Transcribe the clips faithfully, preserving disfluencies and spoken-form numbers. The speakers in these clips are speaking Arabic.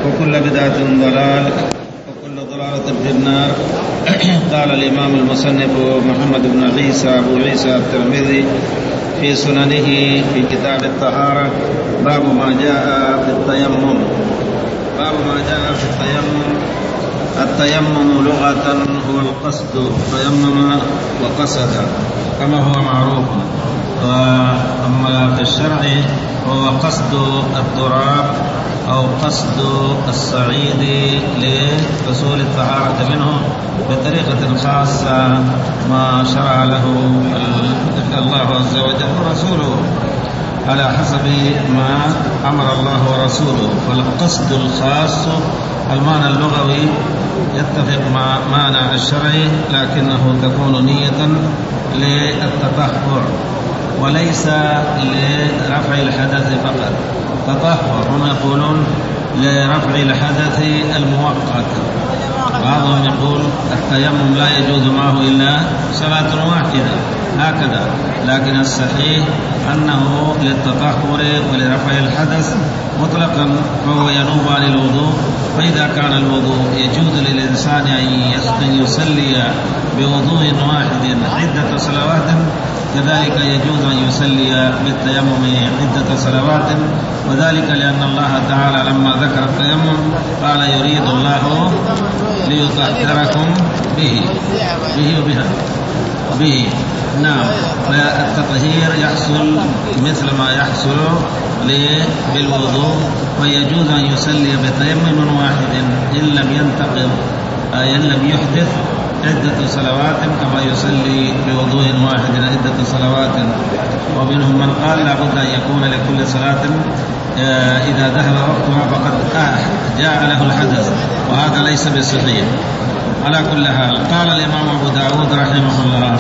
وكل بدعة ضلال وكل ضلالة في النار. قال الإمام المصنف محمد بن عيسى أبو عيسى الترمذي في سننه في كتاب الطهارة باب ما جاء في التيمم. باب ما جاء في التيمم. التيمم لغة هو القصد، تيمم وقصد كما هو معروف، وأما في الشرع هو قصد التراب أو قصد الصعيد لحصول الطهارة منه بطريقة خاصة ما شرع له الله عز وجل ورسوله على حسب ما أمر الله ورسوله. فالقصد الخاص المعنى اللغوي يتفق مع معنى الشرعي، لكنه تكون نية للتطهر وليس لرفع الحدث فقط. تطهر هم يقولون لرفع الحدث المؤقت، بعضهم يقول التيمم لا يجوز معه إلا صلاة واحدة هكذا، لكن الصحيح أنه للتطهر ولرفع الحدث مطلقا، فهو ينوب عن الوضوء. فإذا كان الوضوء يجوز للإنسان أن يصلي بوضوء واحد عدة صلوات، كذلك يجوز أن يصلي بالتيمم عدة صلوات، وذلك لأن الله تعالى لما ذكر التيمم قال يريد الله ليطهركم به به وبها به. نعم، فالتطهير يحصل مثل ما يحصل بالوضوء، ويجوز أن يصلي بتيمم واحد إن لم ينتقض أي إن لم يحدث عدة صلوات كما يصلي بوضوء واحد عدة صلوات. ومنهم من قال لابد أن يكون لكل صلاة إذا ذهب وقتها فقد جاء له الحدث، وهذا ليس بصحيح. على كل حال قال الإمام أبو داود رحمه الله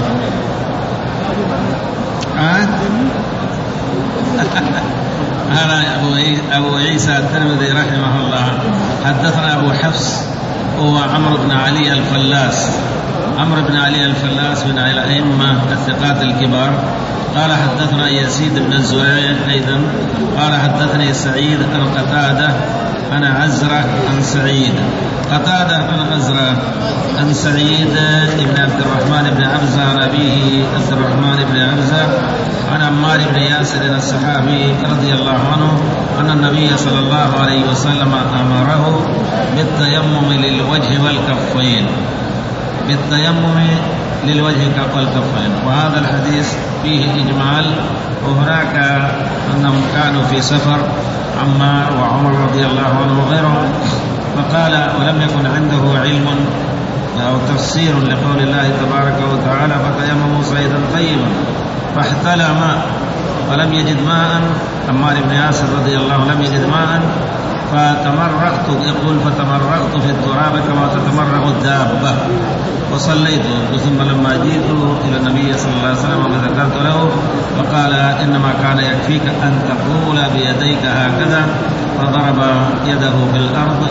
هذا أبو عيسى الترمذي رحمه الله حدثنا أبو حفص هو عمرو بن علي الفلاس، عمرو بن علي الفلاس من الأئمة الثقات الكبار. قال حدثنا يزيد بن الزريع أيضا قال حدثني سعيد عن قتادة عن عزرة عن سعيد، قتادة عن عزرة عن سعيد بن عبد الرحمن بن عبزة عن أبيه عبد الرحمن بن عبزة عن عمار بن ياسر الصحابي رضي الله عنه أن النبي صلى الله عليه وسلم أمره بالتيمم للوجه والكفين، بالتيمم للوجه والكفين. وهذا الحديث فيه إجمال، وهناك أنهم كانوا في سفر عمار وعمر رضي الله عنه وغيرهم، فقال ولم يكن عنده علم أو تفسير لقول الله تبارك وتعالى فتيمموا صعيدا طيبا فاحتلم ولم يجد ماء. عمار بن ياسر رضي الله عنه لم يجد ماء فتمرغت، يقول فتمرغت في التراب كما تتمرغ الدابة وصليت. ثم لما جئت إلى النبي صلى الله عليه وسلم وذكرت له فقال إنما كان يكفيك أن تقول بيديك هكذا، فضرب يده في الأرض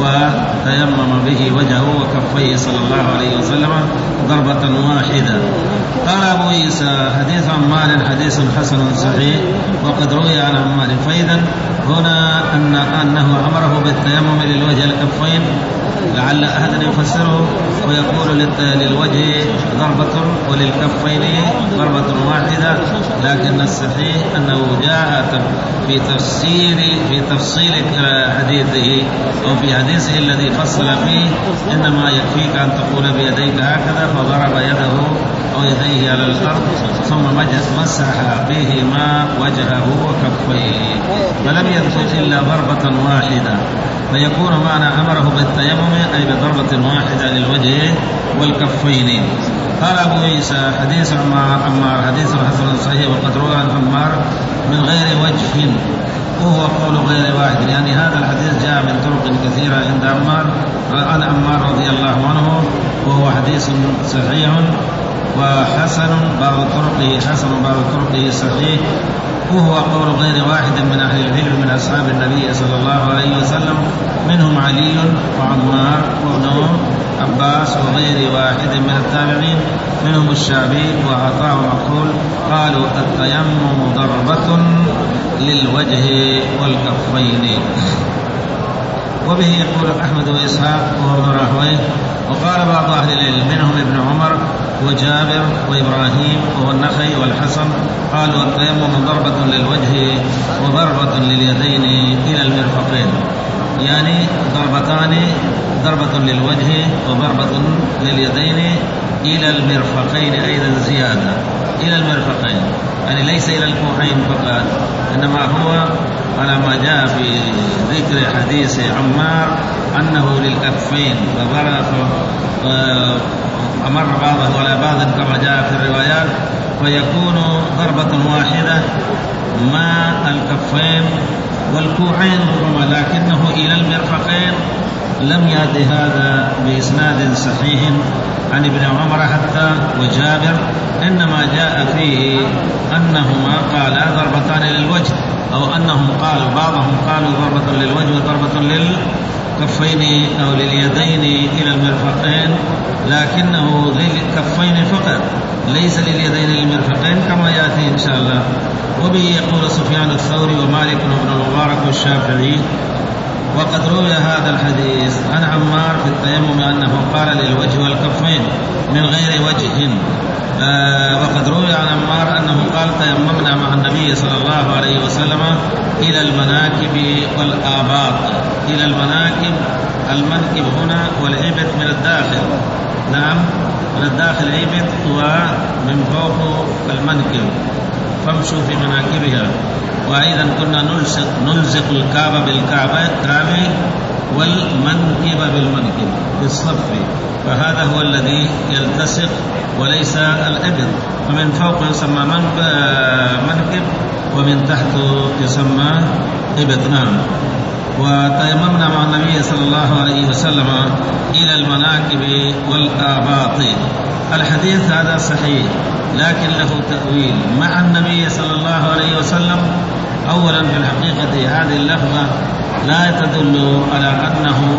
وتيمم به وجهه وكفيه صلى الله عليه وسلم ضربة واحدة. قال أبو عيسى حديث عمار حديث حسن صحيح وقد روي عن عمار. فإذا هنا أن أنه أمره بالتيمم للوجه الكفين، لعل أحدا يفسره ويقول للوجه ضربة وللكفين ضربة واحدة، لكن الصحيح أنه جاء في تفسير في تفصيل حديثه أو في حديثه الذي فصل فيه إنما يكفيك أن تقول بيديك هكذا، فضرب يده أو يديه على الأرض ثم مسح بهما وجهه وكفيه، فلم يذكر إلا ضربة واحدة، فيكون معنى أمره بالتيمم أي بضربة واحدة للوجه والكفين. قال أبو عيسى حديث عمار حديث حسن صحيح وقد روى عن عمار من غير وجه، وهو قول غير واحد، يعني هذا الحديث جاء من طرق كثيرة عند عمار عن عمار رضي الله عنه، وهو حديث صحيح وحسن بعض طرقه حسن بعض طرقه صحيح، وهو قول غير واحد من أهل العلم من أصحاب النبي صلى الله عليه وسلم، منهم علي وعمار وابن عباس وغير واحد من التابعين، منهم الشعبي وعطاء ومقول قالوا التيمم ضربة للوجه والكفين. وبه يقول أحمد وإسحاق وهو ابن راهويه. وقال بعض أهل العلم منهم ابن عمر وجابر وإبراهيم وهو النخعي والحسن قالوا التيمم ضربة للوجه وضربة لليدين إلى المرفقين، يعني ضربتان، ضربة للوجه وضربة لليدين إلى المرفقين أيضا زيادة إلى المرفقين، يعني ليس إلى الكوعين فقط، إنما هو على ما جاء في ذكر حديث عمار أنه للكفين فضرب أمر بعضه على بعض كما جاء في الروايات، فيكون ضربة واحدة مع الكفين والكوعين ربما، لكنه إلى المرفقين لم يأتي هذا بإسناد صحيح عن ابن عمر حتى وجابر، إنما جاء فيه أنهما قالا ضربتان للوجه، أو أنهم قالوا بعضهم قالوا ضربة للوجه وضربة للكفين أو لليدين إلى المرفقين، لكنه للكفين فقط ليس لليدين للمرفقين كما يأتي إن شاء الله. وبه يقول سفيان الثوري ومالك بن المبارك والشافعي. وقد روي هذا الحديث عن عمار في التيمم أنه قال للوجه والكفين من غير وجه. آه وقد روي عن عمار أنه قال تيممنا مع النبي صلى الله عليه وسلم إلى المناكب والآباط. إلى المناكب، المنكب هنا والعبط من الداخل، نعم من الداخل عبط ومن فوق المنكب، فامشوا في مناكبها. وأيضا كنا نلزق, نلزق الكعبة بالكعبة والمنكب بالمنكب بالصف، فهذا هو الذي يلتصق وليس الإبط، فمن فوق يسمى منكب ومن تحت يسمى إبط. نعم. وتيممنا مع النبي صلى الله عليه وسلم إلى المناكب والآباط. الحديث هذا صحيح لكن له تأويل مع النبي صلى الله عليه وسلم. أولا في الحقيقة هذه اللفظة لا تدل على أنه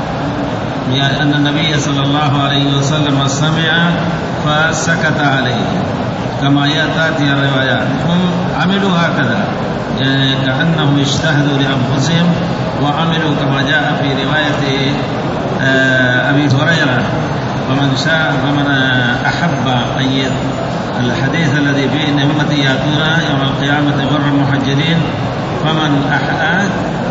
يعني أن النبي صلى الله عليه وسلم سمع فسكت عليه كما تأتي الروايات، هم عملوا هكذا يعني كأنهم اجتهدوا لأنفسهم وعملوا كما جاء في رواية أبي هريرة ومن شاء ومن أحب أن الحديث الذي فيه إن أمتي يأتون يوم القيامة غرا محجلين فمن أحد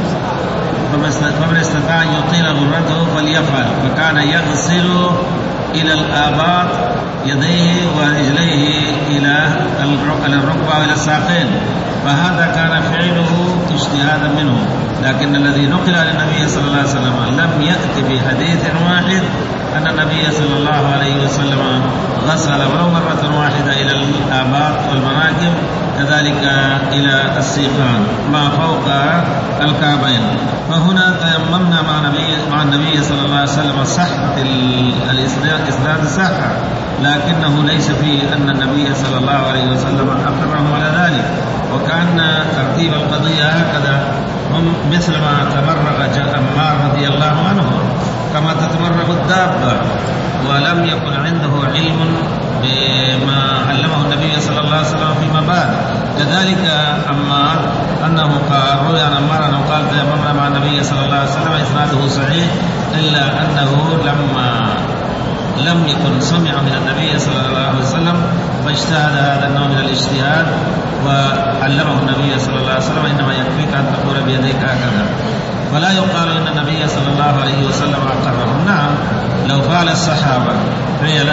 فمن استطاع أن يطيل غرته فليفعل، فكان يغسل إلى الآباط يديه ورجليه إلى الركبة وإلى الساقين، فهذا كان فعله اجتهادا منه. لكن الذي نقل عن النبي صلى الله عليه وسلم لم يأتي بحديث واحد أن النبي صلى الله عليه وسلم غسل ولو مرة واحدة إلى الآباط والمناكب، كذلك إلى السيقان ما فوق الكعبين. فهنا تيممنا مع النبي مع النبي صلى الله عليه وسلم، صحة الإسناد صحة، لكنه ليس فيه أن النبي صلى الله عليه وسلم أقرهم على ذلك. وكان ترتيب القضية هكذا، هم مثل ما تمرغ عمار رضي الله عنه كما تتمرغ الدابة، ولم يكن عنده علم بما علمه النبي صلى الله عليه وسلم فيما بعد. كذلك عمار أنه قال روي عن عمار أنه قال تيممنا مع النبي صلى الله عليه وسلم، إسناده صحيح، إلا أنه لما لم يكن سمع من النبي صلى الله عليه وسلم فاجتهد هذا النوع من الاجتهاد وعلمه النبي صلى الله عليه وسلم إنما يكفيك أن تقول بيديك هكذا، ولا يقال إن النبي صلى الله عليه وسلم أقرهم. نعم لو فعل الصحابة فعلا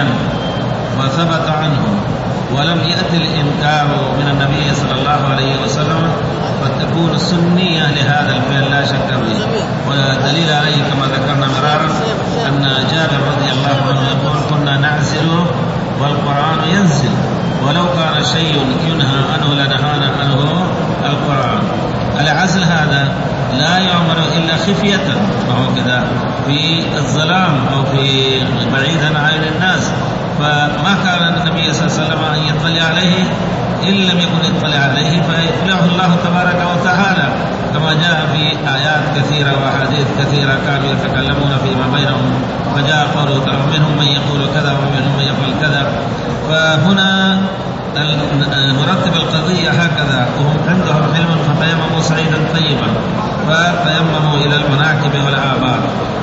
وثبت عنهم ولم يأتي الإنكار من النبي صلى الله عليه وسلم فتكون سنية لهذا الفعل لا شك به. ودليل عليه كما ذكرنا مرارا أن جابر رضي الله عنه يقول كنا نعزل والقرآن ينزل، ولو كان شيء ينهى عنه لنهانا عنه القرآن. العزل هذا لا يعمل إلا خفية، وهو كذا في الظلام أو في بعيدا عن عين الناس، فما كان النبي صلى الله عليه وسلم أن يطلع عليه، إن لم يكن يطلع عليه فيطلعه الله تبارك وتعالى، كما جاء في آيات كثيرة وأحاديث كثيرة كانوا يتكلمون فيما بينهم، فجاء قوله تعالى ومنهم من يقول كذا ومنهم من يقول كذا. فهنا مرتب القضية هكذا، وهم عندهم علم فتيمموا سعيدا طيبا فتيمموا إلى المناكب والآباط.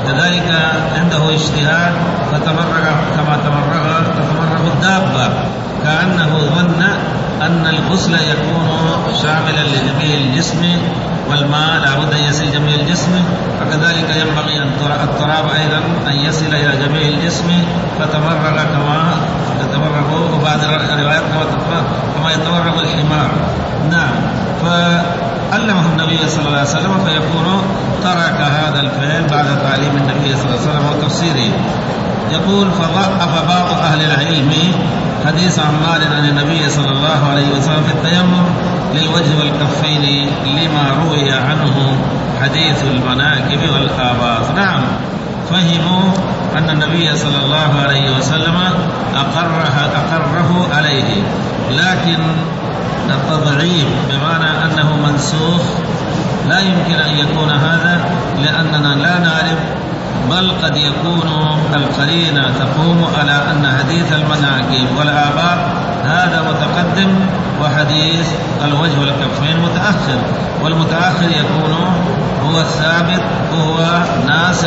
كذلك عنده اجتهاد فتمرغ كما تمرغ تتمرغ الدابة، كأنه ظن أن الغسل يكون شاملا لجميع الجسم والماء لا بد أن يصل جميع الجسم، فكذلك ينبغي أن التراب أيضا أن يصل إلى جميع الجسم فتمرغ كما يتمرغ، وبعض الروايات كما يتمرغ الحمار. نعم، فعلمه النبي صلى الله عليه وسلم فيكون ترك هذا الفعل بعد تعليم النبي صلى الله عليه وسلم وتفسيره. يقول فضعف بعض أهل العلم حديث عمار عن النبي صلى الله عليه وسلم في التيمم للوجه والكفين لما روي عنه حديث المناكب والآباط. نعم، فهموا أن النبي صلى الله عليه وسلم أقره, أقره عليه، لكن التضعيف بمعنى أنه منسوخ لا يمكن أن يكون هذا، لأننا لا نعرف، بل قد يكون القرينة تقوم على أن حديث المناكب والآباط هذا متقدم وحديث الوجه والكفين متأخر، والمتأخر يكون هو الثابت وهو ناسخ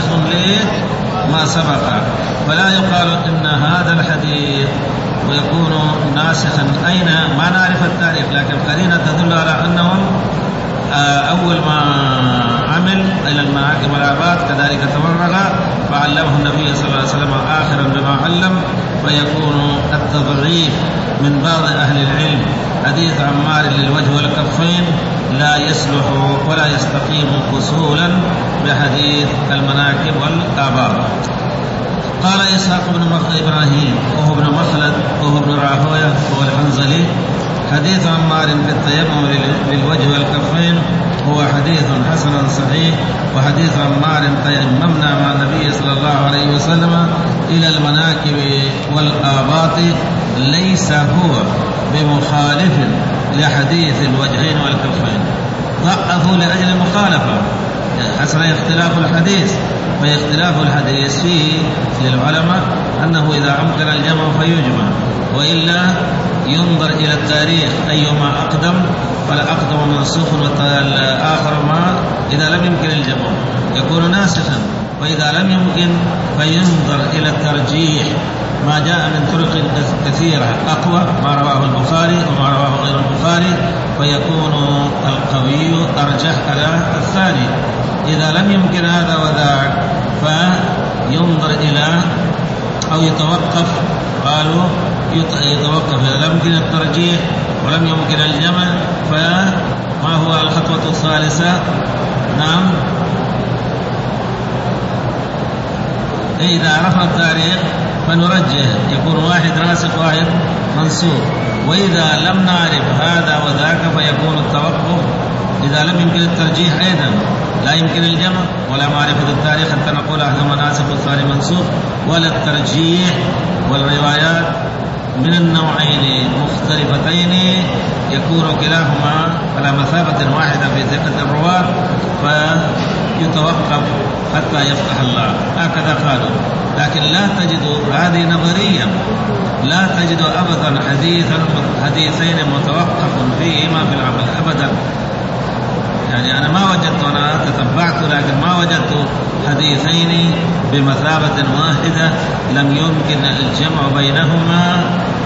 لما سبق، فلا يقال إن هذا الحديث ويكون ناسخا. أين؟ ما نعرف التاريخ، لكن القرينة تدل على أنهم أول ما عمل إلى المناكب والآباط كذلك تمرغ فعلمه النبي صلى الله عليه وسلم آخرا بما علم، فيكون التضعيف من بعض أهل العلم حديث عمار للوجه والكفين لا يصلح ولا يستقيم وصولا بحديث المناكب والآباط. قال إسحاق بن إبراهيم وهو ابن مخلد وهو ابن راهوية وهو الحنظلي حديث عمار في التيمم للوجه والكفين هو حديث حسن صحيح، وحديث عمار تيممنا مع النبي صلى الله عليه وسلم إلى المناكب والآباط ليس هو بمخالف لحديث الوجهين والكفين. ضعفوا لأجل المخالفة، حسن اختلاف الحديث، فاختلاف الحديث فيه للعلماء أنه إذا أمكن الجمع فيجمع، وإلا ينظر إلى التاريخ أيما أقدم فلا أقدم منسوخ والآخر ما، إذا لم يمكن الجمع يكون ناسخا، وإذا لم يمكن فينظر إلى الترجيح ما جاء من طرق كثيرة أقوى ما رواه البخاري وما رواه غير البخاري، فيكون القوي أرجح على الثاني. إذا لم يمكن هذا وذاك فينظر إلى أو يتوقف، قالوا يتوقف إذا لم يمكن الترجيح ولم يمكن الجمع، فما هو الخطوة الثالثة؟ نعم، إذا عرفنا التاريخ فنرجح، يكون واحد راسخ واحد منسوخ، وإذا لم نعرف هذا وذاك فيكون التوقف. إذا لم يمكن الترجيح أيضا لا يمكن الجمع ولا معرفة التاريخ حتى نقول أحدهما ناسخ والثاني منسوخ، ولا الترجيح، والروايات من النوعين مختلفتين يكون كلاهما على مثابة واحدة في ثقة الرواة، فيتوقف حتى يفتح الله، هكذا قالوا. لكن لا تجد هذه نظريا، لا تجد أبدا حديثا حديثين متوقف فيهما في العمل أبدا. يعني أنا ما وجدت، أنا تتبعت لكن ما وجدت حديثين بمثابة واحدة لم يمكن الجمع بينهما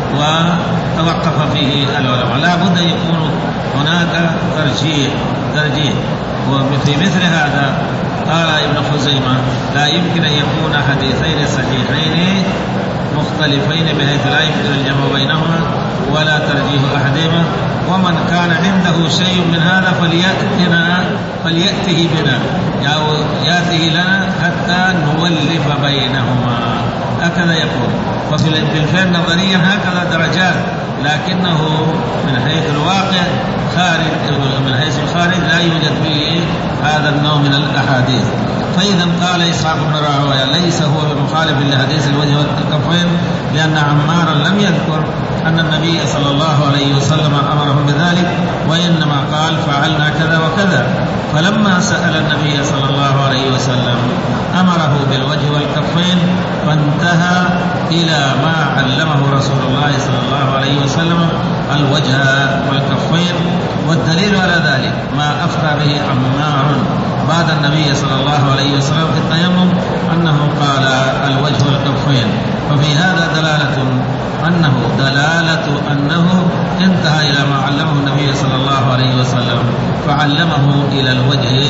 وتوقف فيه العلماء. لا بد أن يكون هناك ترجيح ترجيح وفي مثل هذا قال ابن خزيمة لا يمكن أن يكون حديثين صحيحين مختلفين بحيث لا يمكن الجمع بينهما ولا ترجيح أحدهما، ومن كان عنده شيء من هذا فليأتنا فليأته بنا أو يأته لنا حتى نولف بينهما، هكذا يقول. وفي الفعل نظريا هكذا درجات، لكنه من حيث الواقع خارج، من حيث الخارج لا يوجد فيه هذا النوع من الأحاديث. فإذا قال إسحاق بن راهوية ليس هو بمخالف لحديث الوجه والكفين، لأن عمارا لم يذكر أن النبي صلى الله عليه وسلم أمرهم بذلك، وإنما قال فعلنا كذا وكذا. فلما سأل النبي صلى الله عليه وسلم أمره بالوجه والكفين، فانتهى إلى ما علمه رسول الله صلى الله عليه وسلم الوجه والكفين. والدليل على ذلك ما أفتى به عمار بعد النبي صلى الله عليه وسلم في التيمم أنه قال الوجه والكفين. ففي هذا دلالة أنه دلالة أنه انتهى إلى ما علمه النبي صلى الله عليه وسلم، فعلمه إلى الوجه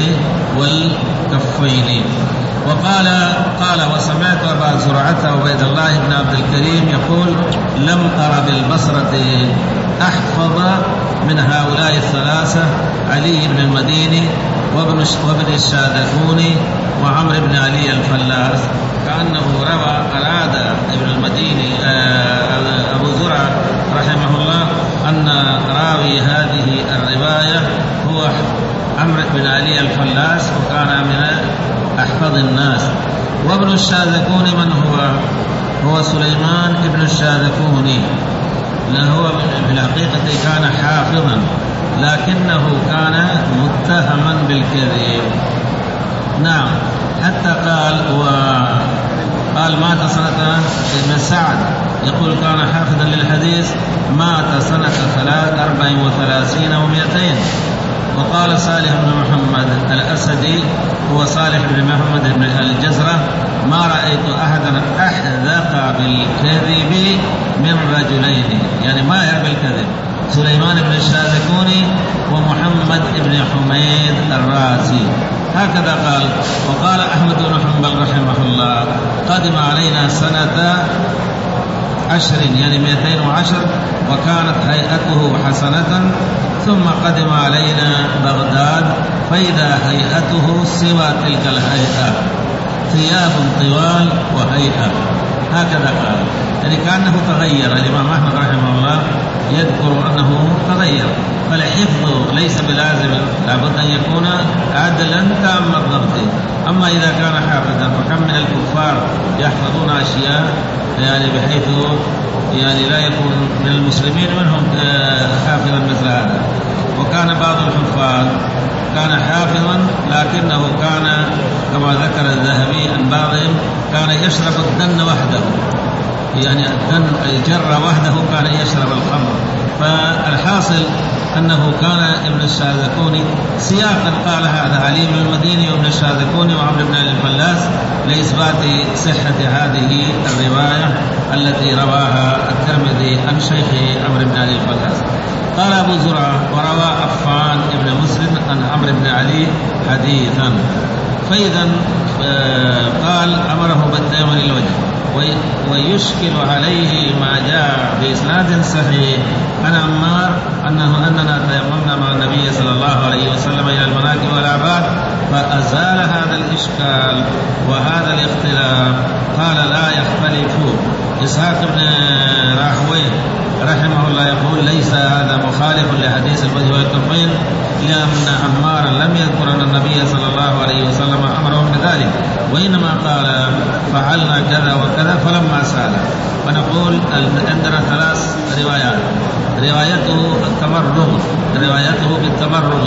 والكفين. وقال قال وسمعت أبا زرعة عبيد الله بن عبد الكريم يقول لم أر بالبصرة أحفظ من هؤلاء الثلاثة علي بن المديني وابن وابن الشاذكوني وعمر بن علي الفلاس. كأنه روى أراد ابن المديني أبو زرعة رحمه الله أن راوي هذه الرواية هو عمرو بن علي الفلاس، وكان من أحفظ الناس. وابن الشاذكوني من هو؟ هو سليمان ابن الشاذكوني، هو في الحقيقة كان حافظا لكنه كان متهما بالكذب. نعم، حتى قال وقال مات سنة ابن سعد يقول كان حافظا للحديث، مات سنة ثلاث أربع وثلاثين ومئتين. وقال صالح بن محمد الأسدي هو صالح بن محمد بن الجزرة ما رأيت أحدا أحذق بالكذب من رجلين، يعني ما يعرف الكذب، سليمان بن الشاذكوني ومحمد بن حميد الرازي. هكذا قال. وقال أحمد بن حنبل رحمه الله قدم علينا سنة عشر يعني مئتين وعشر وكانت هيئته حسنة، ثم قدم علينا بغداد فإذا هيئته سوى تلك الهيئة، ثياب طوال وهيئة. هكذا قال، يعني كأنه تغير. الإمام أحمد رحمه الله يذكر أنه تغير. فالحفظ ليس بلازم، لابد أن يكون عدلا تام الضبط. أما إذا كان حافظا فكم من الكفار يحفظون أشياء يعني بحيث يعني لا يكون من المسلمين منهم حافظا مثل هذا. وكان بعض الحفاظ كان حافظا لكنه كان كما ذكر الذهبي عن بعضهم كان يشرب الدن وحده، يعني الدن الجرة وحده كان يشرب الخمر. فالحاصل أنه كان ابن الشاذكوني سياقا قال هذا علي بن المديني وابن الشاذكوني وعمرو بن الفلاس لإثبات صحة هذه الرواية التي رواها الترمذي عن شيخه عمرو بن علي الفلاس. قال أبو زرعة وروى عفان بن مسلم عن عمرو بن علي حديثا. فإذا قال أمره بالتيمم للوجه. ويشكل عليه ما جاء بإسناد صحيح عن عمار أنه أننا تيممنا مع النبي صلى الله عليه وسلم إلى المناكب والآباد فأزال هذا الإشكال وهذا الاختلاف. قال لا يختلف. إسحاق بن راهويه رحمه الله يقول ليس هذا مخالف لحديث الوجه والكفين، لأن عمارا لم يذكر أن النبي صلى الله عليه وسلم أمرهم بذلك، وإنما قال فعلنا كذا وكذا فلما سأل. ونقول عندنا ثلاث روايات: روايته التمرغ، روايته بالتمرغ،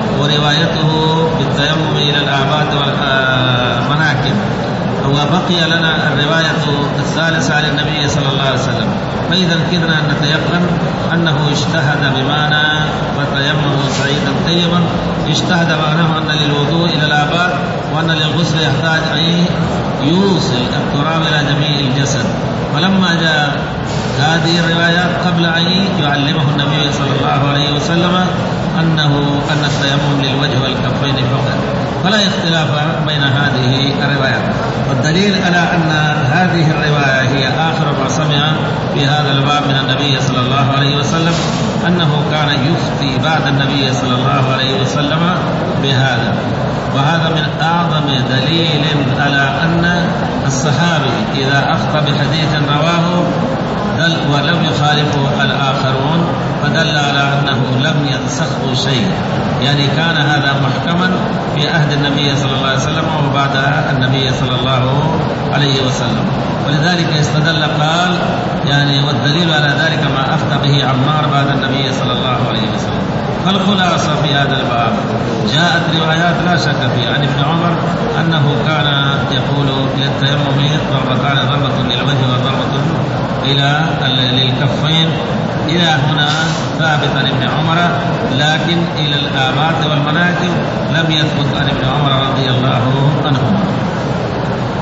وروايته بالتيمم إلى الآباد والمناكب، وبقي لنا الرواية الثالثة عن النبي صلى الله عليه وسلم. فإذا كدنا أن نتيقن أنه اجتهد بمعنى وتيمم سعيدا طيبا، اجتهد معناه أن للوضوء إلى الآباد وأن للغسل يحتاج أن يوصل التراب إلى جميع الجسد. فلما جاء هذه الروايات قبل أن يعلمه النبي صلى الله عليه وسلم أنه أن التيمم للوجه والكفين فقط، فلا اختلاف بين هذه الروايات. والدليل على أن هذه الرواية هي آخر ما سمع في هذا الباب من النبي صلى الله عليه وسلم أنه كان يفتي بعد النبي صلى الله عليه وسلم بهذا. وهذا من أعظم دليل على أن الصحابي إذا أخطأ بحديث رواه دل ولم يخالفه الآخرون فدل على أنه لم ينسخه شيء، يعني كان هذا محكما في عهد النبي صلى الله عليه وسلم وبعد النبي صلى الله عليه وسلم. ولذلك استدل قال يعني والدليل على ذلك ما أفتى به عمار بعد النبي صلى الله عليه وسلم. فالخلاصة في هذا الباب جاءت روايات لا شك فيها عن ابن عمر أنه كان يقول للتيمم ضربتان، ضربة للوجه وضربة إلى للكفين. إلى هنا ثابت عن ابن عمر، لكن إلى الآبات والمناكب لم يثبت عن ابن عمر رضي الله عنهما.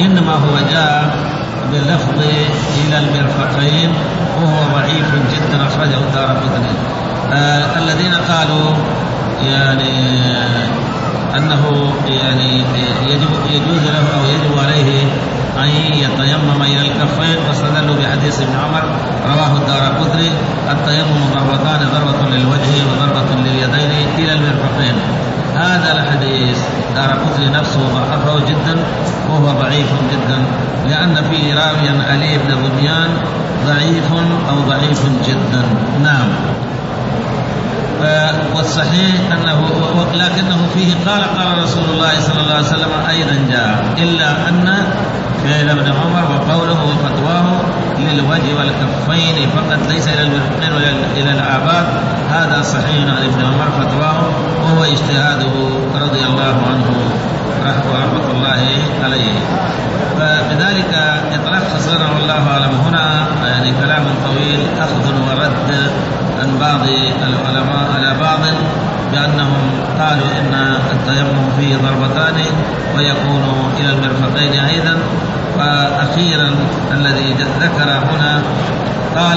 إنما هو جاء باللفظ إلى المرفقين وهو ضعيف جدا، أخرجه الدارقطني. آه الذين قالوا يعني أنه يعني يجوز له أو يجب عليه أن يتيمم إلى الكفين فاستدلوا بحديث ابن عمر رواه الدارقطني: التيمم ضربتان، ضربة للوجه وضربة لليدين إلى المرفقين. هذا الحديث دارقطني نفسه ضعفه جدا وهو ضعيف جدا، لأن فيه راويا علي بن ظبيان ضعيف أو ضعيف جدا. نعم. والصحيح أنه لكنه فيه قال قال رسول الله صلى الله عليه وسلم أيضا جاء، إلا أن فعل ابن عمر وقوله وفتواه للوجه والكفين فقط ليس إلى المرفقين ولا إلى الأعباد، هذا صحيح عن ابن عمر فتواه وهو اجتهاده رضي الله عنه رحمة الله عليه. فبذلك يتلخص لنا والله أعلم هنا يعني كلام طويل أخذ ورد عن بعض العلماء على بعض بأنهم قالوا إن التيمم فيه ضربتان ويكون إلى المرفقين أيضا. وأخيرا الذي ذكر هنا قال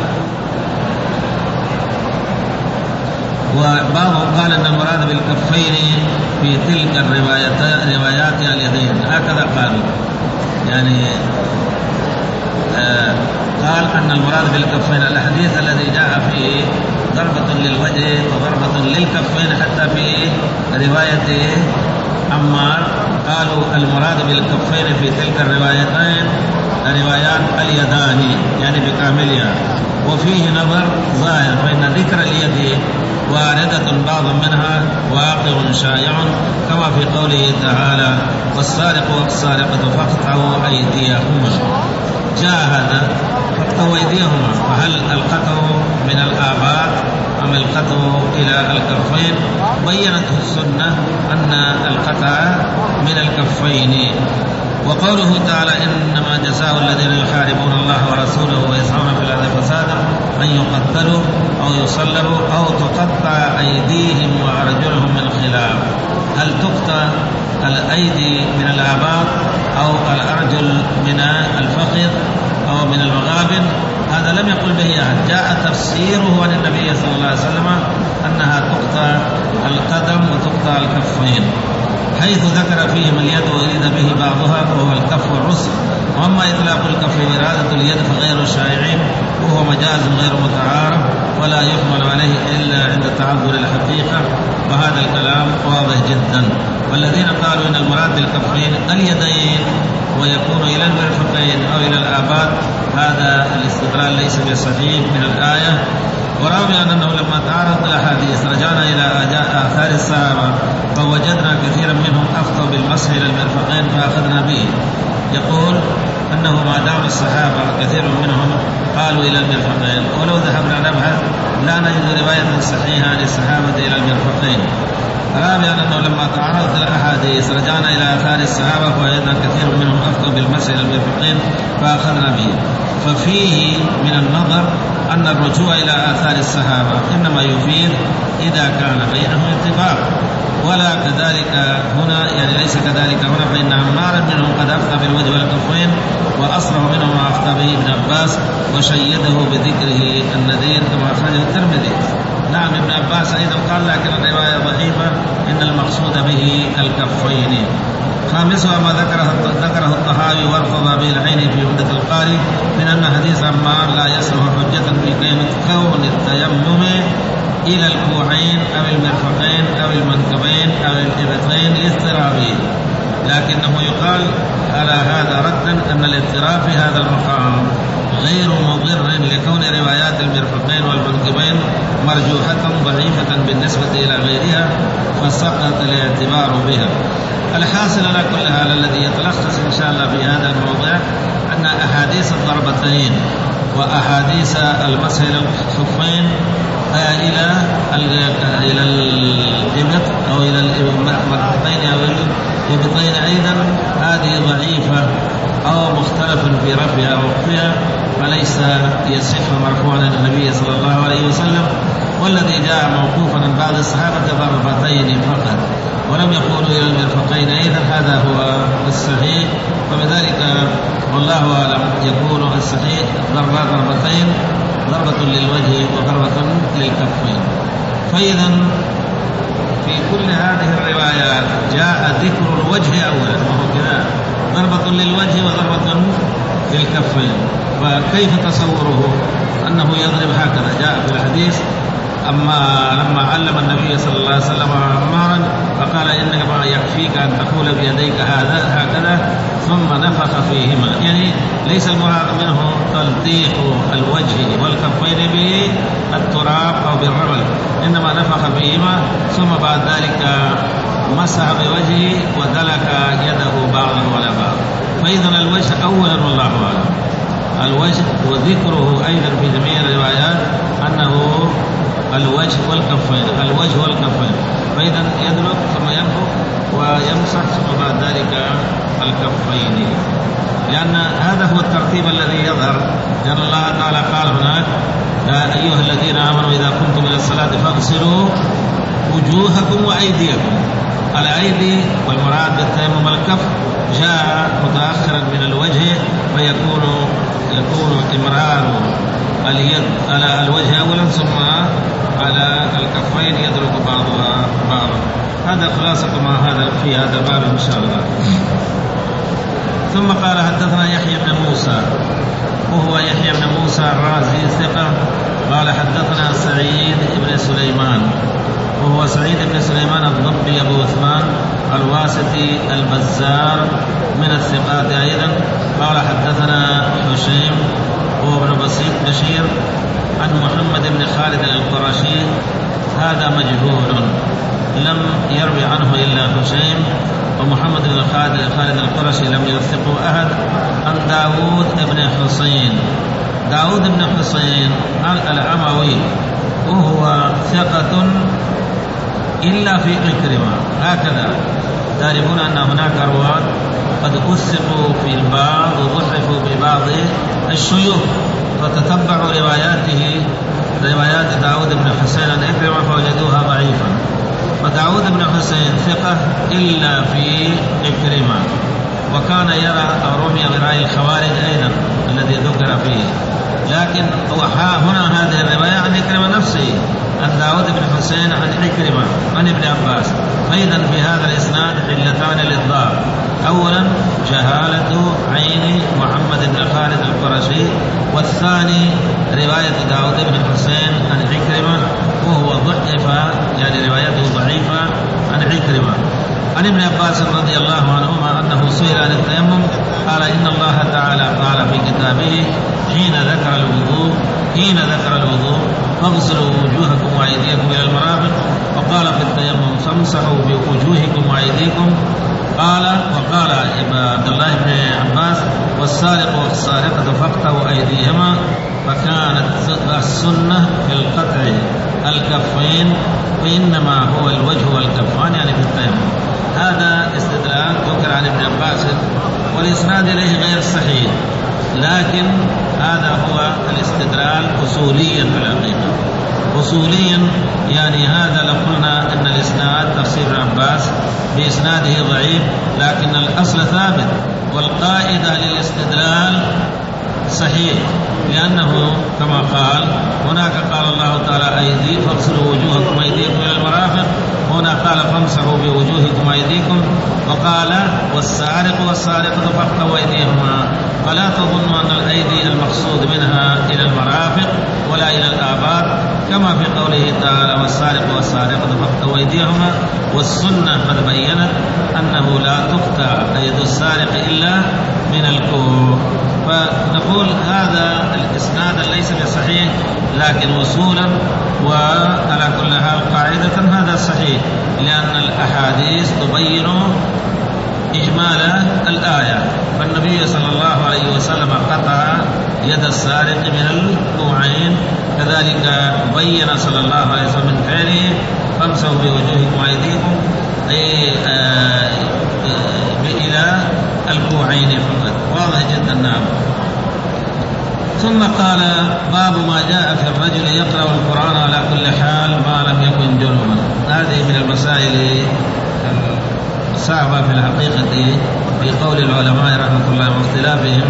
وبعضهم قال أن المراد بالكفين في تلك الروايات روايات اليدين، هكذا قالوا يعني آه قال أن المراد بالكفين الحديث الذي جاء فيه ضربة للوجه وضربة للكفين، حتى في رواية عمار قالوا المراد بالكفين في تلك الروايتين روايات اليدان يعني بكاملها، وفيه نظر ظاهر فإن ذكر اليد واردة بعض منها واقع شائع كما في قوله تعالى: والسارق والسارقة فاقطعوا أيديهما. جاء هذا فاقطعوا أيديهما، فهل القطع من الآباء أم القطع إلى الكفين؟ بينت السنة أن القطع من الكفين. وقوله تعالى: إنما جزاء الذين يحاربون الله ورسوله ويسعون في الأرض فسادا أن يقتلوا أو يصلبوا أو تقطع أيديهم وأرجلهم من خلاف. هل تقطع الأيدي من الآباط أو الأرجل من الفخذ أو من المغابن؟ هذا لم يقل به أحد، جاء تفسيره عن النبي صلى الله عليه وسلم أنها تقطع القدم وتقطع الكفين، حيث ذكر فيهم اليد وأريد به بعضها وهو الكف والرسل. وأما إطلاق الكف وإرادة اليد فغير شائع وهو مجاز غير متعارف ولا يحمل عليه إلا عند تعذر الحقيقة، وهذا الكلام واضح جدا. والذين قالوا إن المراد بالكفين اليدين ويكون إلى المرفقين أو إلى الآباط، هذا الاستدلال ليس بصحيح من الآية. وراوي أنه لما تعرض الأحاديث رجعنا إلى آثار الصحابة فوجدنا كثيرا منهم أخطأوا بالمسح إلى المرفقين فأخذنا به. يقول أنه ما دام الصحابة كثير منهم قالوا إلى المرفقين، ولو ذهبنا نبحث لا نجد رواية صحيحة عن الصحابة إلى المرفقين. رابعا أنه لما تعرضت الأحاديث رجعنا إلى آثار الصحابة فوجدنا كثير منهم أخطأوا بالمسح إلى المرفقين فأخذنا به. ففيه من النظر أن الرجوع إلى آثار الصحابة إنما يفيد إذا كان بينهم اتفاق، ولا كذلك هنا يعني ليس كذلك هنا، فإن عمارا منهم قد أفتى بالوجه والكفين وأصرح منهم ما أفتى به ابن عباس وشيده بذكره النذير كما أخرجه الترمذي. نعم ابن عباس أيضا قال لكن الرواية ضعيفة إن المقصود به الكفين. خامسها ما ذكره ذكره الطحاوي وارتضى به العين في عمدة القاري من أن حديث عمار لا يصلح حجة في كون التيمم إلى الكوعين أو المرفقين أو المنكبين أو الإبطين لاضطرابه، لكنه يقال على هذا ردا أن الاضطراب في هذا المقام غير مضر لكون روايات المرفقين والمنكبين مرجوحة ضعيفة بالنسبة إلى غيرها فسقط الاعتبار بها. الحاصل على كل هذا الذي يتلخص إن شاء الله في هذا الموضوع أن أحاديث الضربتين وأحاديث المسح إلى الخفين إلى إلى الإبط أو إلى المرفقين أو الإبطين أيضا هذه ضعيفة أو مختلف في رفعها أو وقفها، فليس يصح مرفوعا عن النبي صلى الله عليه وسلم. والذي جاء موقوفا عن بعض الصحابة ضربتين فقط ولم يقولوا إلى المرفقين أيضا، هذا هو الصحيح. وبذلك والله أعلم يكون الصحيح ضربات ضربتين، ضربة للوجه وضربة للكفين. فإذا في كل هذه الروايات جاء ذكر الوجه أولا، وهو كذا ضربة للوجه وضربة للكفين. فكيف تصوره أنه يضرب هكذا؟ جاء في الحديث أما لما علم النبي صلى الله عليه وسلم عمارا فقال إنك يكفيك أن تقول بيديك هذا هكذا ثم نفخ فيهما، يعني ليس المراد منه تلطيخ الوجه والكفين بالتراب أو بالرمل، إنما نفخ فيهما ثم بعد ذلك مسح بوجهه ودلك يده بعضه على بعض. فإذا الوجه أولا والله أعلم الوجه، وذكره أيضا في جميع الروايات أنه الوجه والكفين، الوجه والكفين. فإذا يدلك ثم ينفخ ويمسح ثم بعد ذلك الكفين، لأن هذا هو الترتيب الذي يظهر، لأن الله تعالى قال هناك يا أيها الذين آمنوا إذا قمتم إلى الصلاة فاغسلوا وجوهكم وأيديكم. الأيدي والمراد بالتيمم الكف جاء متأخرا من الوجه، فيكون يكون إمرار اليد على الوجه أولا ثم على الكفين يدرك بعضها بعضا. هذا خلاصة ما هذا في هذا الباب إن شاء الله. ثم قال حدثنا يحيى بن موسى وهو يحيى بن موسى الرازي ثقة، قال حدثنا سعيد بن سليمان وهو سعيد بن سليمان الضبي أبو عثمان الواسطي البزار من الثقات أيضا. قال حدثنا هشيم وهو ابن بسيط بشير عن محمد بن خالد القرشي، هذا مجهول لم يروي عنه إلا هشيم، ومحمد بن خالد خالد القرشي لم يوثقه أحد. عن داود بن حسين، داود بن حسين الأموي وهو ثقة إلا في عكرمة، هكذا تعرفون أن هناك رواة قد أثقوا في البعض وضعفوا ببعض الشيوخ، فتتبعوا رواياته روايات داود بن حسين عن عكرمة فوجدوها ضعيفا. وداود بن حسين ثقة إلا في عكرمة، وكان يرى أو رمي برأي الخوارج أيضا الذي ذكر فيه، لكن هنا هذه الرواية عن عكرمة نفسه، عن داود بن حسين عن عكرمة عن ابن عباس. فإذا في هذا الإسناد علتان للضعف، أولا جهالة عين محمد بن خالد القرشي، والثاني رواية داود بن حسين عن عكرمة وهو ضعف، يعني روايته ضعيفة عن عكرمة. عن ابن عباس رضي الله عنهما أنه سئل عن التيمم قال إن الله تعالى قال في كتابه حين ذكر الوضوء حين ذكر الوضوء فاغسلوا وجوهكم وأيديكم إلى المرافق، وقال في التيمم فامسحوا بوجوهكم وأيديكم. قال وقال عبد الله بن عباس والسارق والسارقة فاقطعوا أيديهما، فكانت السنة في القطع الكفين وإنما هو الوجه والكفان يعني في التيمم. هذا استدلال ذكر عن ابن عباس والإسناد إليه غير صحيح، لكن هذا هو الاستدلال أصوليا في العقيدة. أصوليا يعني هذا لو قلنا أن الإسناد تفسير ابن عباس بإسناده ضعيف، لكن الأصل ثابت، والقاعدة للاستدلال صحيح، لأنه كما قال هناك قال الله تعالى أيدي فاغسلوا وجوهكم وأيديكم إلى المرافق، هنا قال فامسحوا بوجوهكم وأيديكم، وقال والسارق والسارقة فاقطعوا أيديهما. فلا تظنوا أن الأيدي المقصود منها إلى المرافق ولا إلى الآباط، كما في قوله تعالى والسارق والسارقة فاقطعوا أيديهما. والسنة قد بينت أنه لا تقطع أيد السارق إلا من الكوع. فنقول هذا الإسناد ليس بصحيح، لكن وصولا وعلى كل حال قاعدة هذا صحيح، لأن الأحاديث تبين إجمال الآية. فالنبي صلى الله عليه وسلم قطع يد السارق من الكوعين، كذلك بين صلى الله عليه وسلم من فعله فامسحوا بوجوهكم وأيديكم أي آه إلى الكوعين فقط. واضح جدا. نعم. ثم قال باب ما جاء في الرجل يقرأ القرآن على كل حال ما لم يكن جنبا. هذه من المسائل الصعبة في الحقيقة في قول العلماء رحمة الله واختلافهم.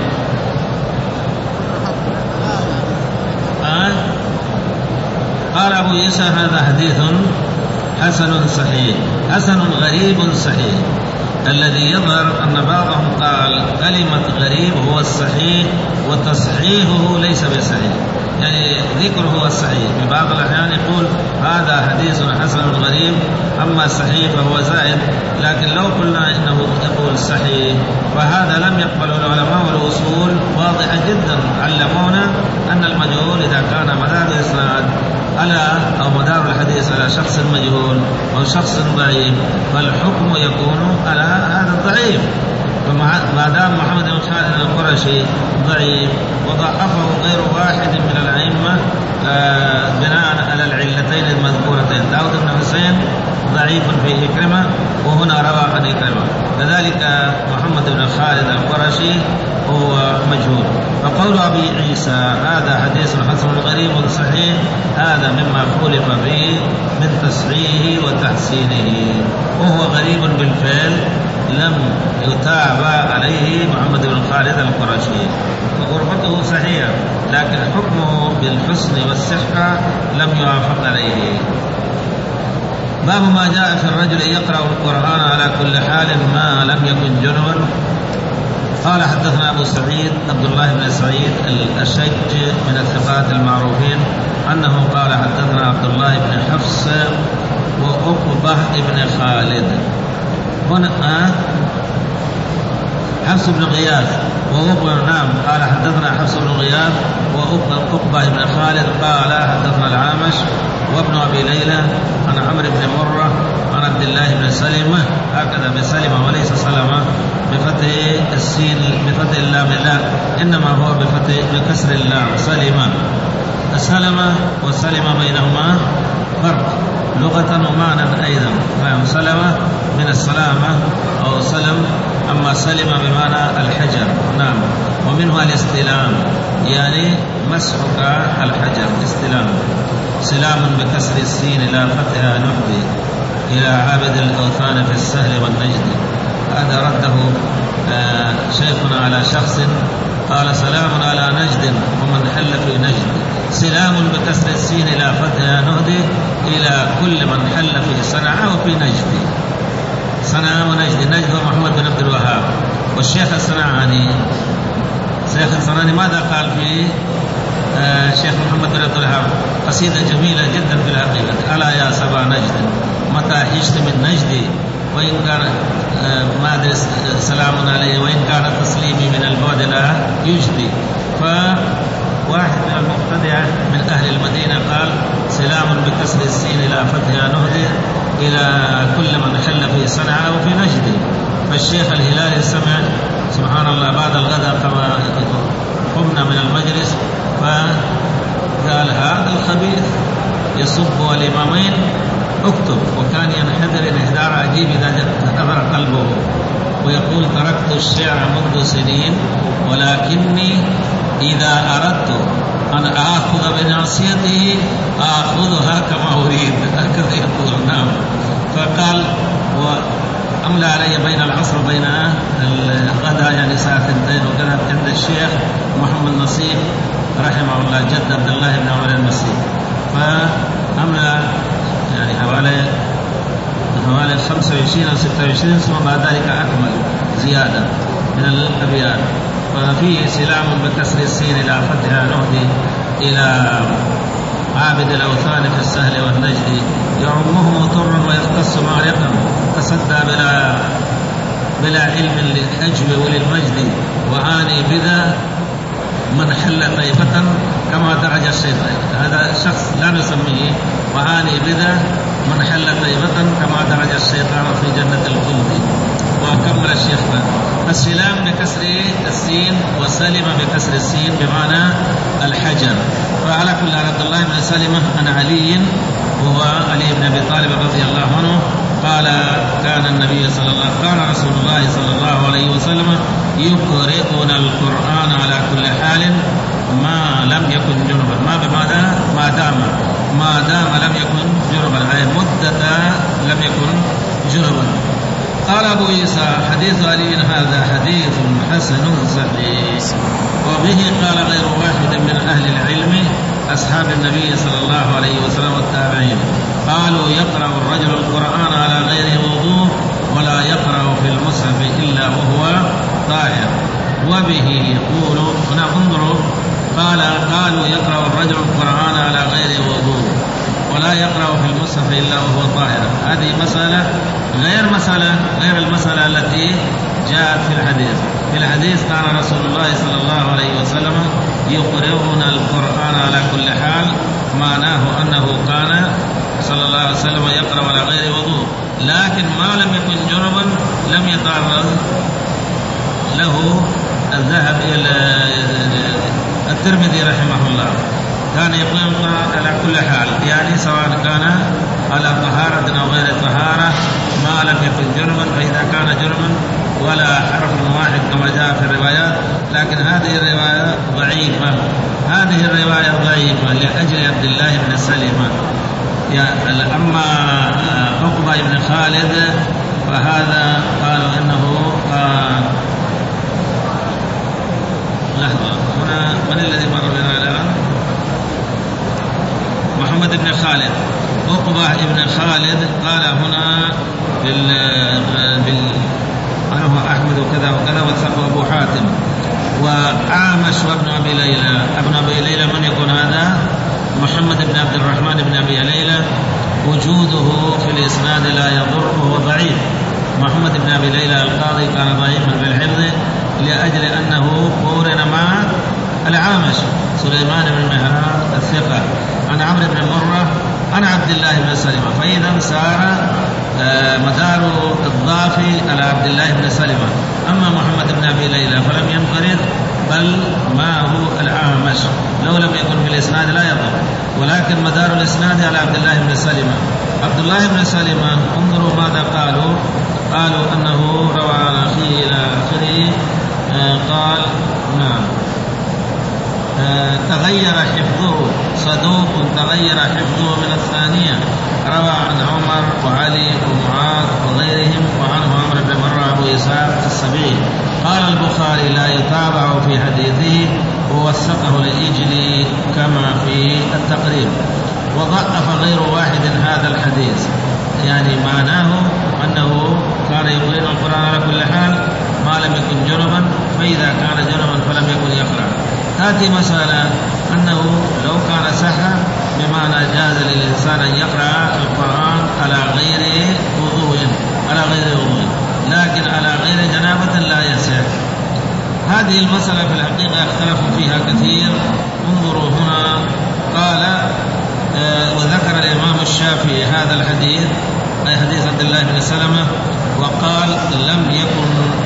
قال أبو عيسى هذا حديث حسن صحيح، حسن غريب صحيح. الذي يظهر أن بعضهم قال كلمة غريب هو الصحيح وتصحيحه ليس بصحيح، يعني ذكره هو الصحيح. في بعض الأحيان يقول هذا حديث حسن غريب، أما الصحيح فهو زائد. لكن لو قلنا إنه يقول صحيح فهذا لم يقبله العلماء والأصول واضحة جدا. علمونا أن المجهول إذا كان مدار الإسناد على أو مدار الحديث على شخص مجهول أو شخص ضعيف فالحكم يكون على هذا الضعيف. فما دام محمد بن خالد القرشي ضعيف وضعفه غير واحد من الأئمة بناء على العلتين المذكورتين، داود بن حسين ضعيف في إكرمة وهنا روى عن إكرمة، كذلك محمد بن خالد القرشي هو مجهول. فقول أبي عيسى هذا حديث حسن غريب صحيح هذا مما خولف فيه من تصحيحه وتحسينه، وهو غريب بالفعل لم يتابع عليه محمد بن خالد القرشي، وغربته صحيحة لكن حكمه بالحسن والصحة لم يوافق عليه. باب ما جاء في الرجل يقرأ القرآن على كل حال ما لم يكن جنبا. قال حدثنا أبو سعيد عبد الله بن سعيد الأشج من الثقات المعروفين أنه قال حدثنا عبد الله بن حفص وعقبة بن خالد. هنا حفص بن غياث وعقبة، نعم قال حدثنا حفص بن غياث وعقبة بن خالد قال حدثنا العامش وابن أبي ليلى عن عمرو بن مرة عن عبد الله بن سلمة، هكذا بسلمة وليس سلمة بفتح السين بفتح اللام، لا إنما هو بفتح بكسر اللام سلمة. السلمة والسلمة بينهما فرق لغة ومعنى أيضا، فهم سلمة من السلامة أو سلم، أما سلمة بمعنى الحجر، نعم. ومنها الاستلام يعني مسحك الحجر استلام. سلام بكسر السين إلى فتحها نحبي إلى عابد الأوثان في السهل والنجد. هذا رده آه شيخنا على شخص قال سلام على نجد ومن حل في نجد. سلام بكسر السين إلى فتحها نهدي إلى كل من حل في صنعاء وفي نجد. صنعاء ونجد، نجد هو محمد بن عبد الوهاب. والشيخ الصنعاني شيخ الصنعاني ماذا قال في آه شيخ محمد بن عبد الوهاب؟ قصيدة جميلة جدا في الحقيقة. ألا يا سبا نجد متى حشت من نجدي وإن كان آه ما أدري سلام عليه وإن كان تسليمي من البعد لا يجدي. فواحد من المبتدعة من أهل المدينة قال سلام بكسر السين إلى فتحها نهدي إلى كل من حل في صنعاء وفي نجد. فالشيخ الهلالي سمع سبحان الله بعد الغداء كما قمنا من المجلس فقال هذا الخبيث يسب الإمامين اكتب. وكان ينحدر انحدار عجيب إذا حضر قلبه ويقول تركت الشعر منذ سنين ولكني إذا أردت أن آخذ بناصيته آخذها كما أريد، هكذا يقول. نعم. فقال وأملى علي بين العصر وبين الغداء يعني ساعة ثنتين، وكانت عند الشيخ محمد نصيب رحمه الله جد عبد الله بن عمر المسيح، فأملى يعني حوالي حوالي خمسة وعشرين أو ستة وعشرين ثم بعد ذلك أكمل زيادة من الأبيات. ففيه سلام بكسر السين إلى فتحها نهدي إلى عابد الأوثان في السهل والنجد يعمه طر ويختص معرقا تصدى بلا بلا علم للحجب وللمجد وعاني بذا من حل طيفة كما درج الشيطان. هذا شخص لا نسميه وعاني بذا من حل طيفة كما درج الشيطان في جنة الخلد. وكمل الشيخ السلام بكسر السين وسلم بكسر السين بمعنى الحجر. فعلى كل عبد الله بن سلمة عن علي وهو علي بن أبي طالب رضي الله عنه قال كان النبي صلى الله كان رسول الله صلى الله عليه وسلم يقرئنا القرآن على كل حال ما لم يكن جنبا، ما بماذا؟ ما دام ما دام لم يكن جنبا، أي مدة لم يكن جنبا. قال أبو عيسى حديث علي هذا حديث حسن صحيح. وبه قال غير واحد من أهل العلم أصحاب النبي صلى الله عليه وسلم والتابعين، قالوا يقرأ الرجل القرآن على غير وضوء ولا يقرأ في المصحف إلا وهو طاهر. وبه يقول هنا انظروا، قال قالوا يقرأ الرجل القرآن على غير وضوء ولا يقرأ في المصحف إلا وهو طاهر. هذه مسألة غير مسألة غير المسألة التي جاءت في الحديث. في الحديث كان رسول الله صلى الله عليه وسلم يقرئنا القرآن على كل حال، معناه أنه كان صلى الله عليه وسلم يقرأ على غير وضوء، لكن ما لم يكن جنبا لم يتعرض له الذهب إلى الترمذي رحمه الله، كان يقرأ على كل حال، يعني سواء كان على طهارة أو غير طهارة ما لم يكن جنبا. فإذا كان جنبا ولا حرف واحد كما جاء في الروايات، لكن هذه الرواية ضعيفة، هذه الرواية ضعيفة لأجل عبد الله بن سلمة. أما عقبة بن خالد فهذا قالوا إنه آه لحظة، هنا من الذي مر بنا الآن؟ محمد بن خالد. عقبة بن خالد قال هنا بال بال عنه أحمد وكذا وكذا وثقه أبو حاتم. وعامش وابن أبي ليلى. ابن أبي ليلى من يكون هذا؟ محمد بن عبد الرحمن بن أبي ليلى، وجوده في الإسناد لا يضر وهو ضعيف. محمد بن أبي ليلى القاضي كان ضعيفا في الحفظ لأجل أنه قورن مع العامش سليمان بن مهران الثقة عن عمرو بن مرة عن عبد الله بن سلمة، فإذا سار مدار الضعف على عبد الله بن سلمة. أما محمد بن أبي ليلى فلم ينفرد بل معه العامش، لو لم يكن في الإسناد لا يضر، ولكن مدار الإسناد على عبد الله بن سلمة. عبد الله بن سلمة انظروا ماذا قالوا، قالوا أنه روى عن أخيه إلى آخره. قال نعم تغير حفظه، صدوق تغير حفظه من الثانية، روى عن عمر وعلي ومعاذ وغيرهم، وعنه عمرو بن مرة أبو إسحاق السبيعي. قال البخاري لا يتابع في حديثه ووثقه الإجلي كما في التقريب. وضعف غير واحد هذا الحديث، يعني معناه أنه كان يقرأ القرآن على كل حال ما لم يكن جنبا، فإذا كان جنبا فلم يكن يقرأ. هذه مسألة أنه لو كان سهى بمعنى جاز للإنسان أن يقرأ القرآن على غير وضوء على غير وضوء، لكن على غير جنابة لا يسع. هذه المسألة في الحقيقة اختلفوا فيها كثير. انظروا هنا قال آه وذكر الإمام الشافعي هذا الحديث أي حديث عبد الله بن سلمة، وقال لم يكن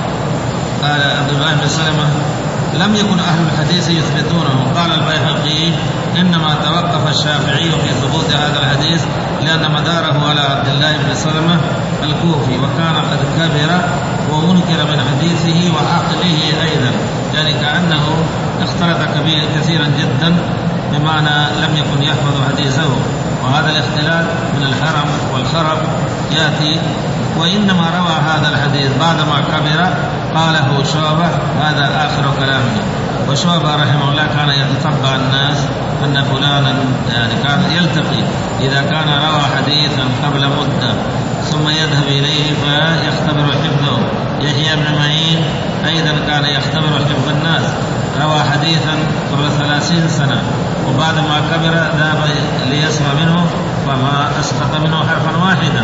قال عبد الله بن سلمة لم يكن أهل الحديث يثبتونه. قال البيهقي إنما توقف الشافعي في ثبوت هذا الحديث لأن مداره على عبد الله بن سلمة الكوفي، وكان قد كبر ومنكر من حديثه وعقله أيضا، يعني كأنه اختلط كبير كثيرا جدا بمعنى لم يكن يحفظ حديثه. وهذا الاختلاط من الحرم والخرب يأتي. وإنما روى هذا الحديث بعدما كبر قاله شعبة، هذا آخر كلامه. وشعبة رحمه الله كان يتتبع الناس أن فلانا يعني كان يلتقي إذا كان روى حديثا قبل مدة ثم يذهب إليه فيختبر حفظه. يحيى بن معين أيضا كان يختبر حفظ الناس، روى حديثا قبل ثلاثين سنة وبعد ما كبر ذهب ليسمع منه فما أسقط منه حرفا واحدا.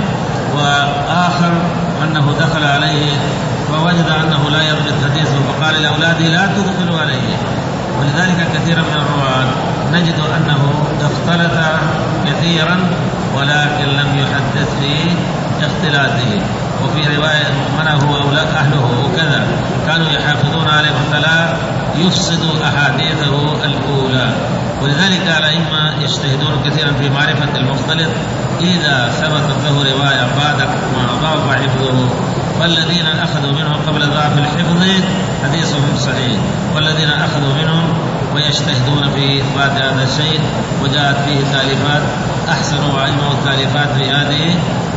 وآخر أنه دخل عليه فوجد أنه لا يضبط حديثه فقال لأولاده لا تدخلوا عليه. ولذلك كثيرا من الرواة نجد أنه اختلط كثيرا ولكن لم يحدث في اختلاطه. وفي رواية منه أولاد أهله وكذا كانوا يحافظون عليه فلا يفسدوا أحاديثه الأولى. ولذلك الأئمة يجتهدون كثيرا في معرفة المختلط إذا ثبتت له رواية بعد ما ضعف حفظه، فالذين أخذوا منه قبل ضعف الحفظ حديثهم صحيح، والذين أخذوا منهم ويجتهدون في إثبات هذا الشيء، وجاءت فيه تاليفات أحسن وأجمل التاليفات في هذه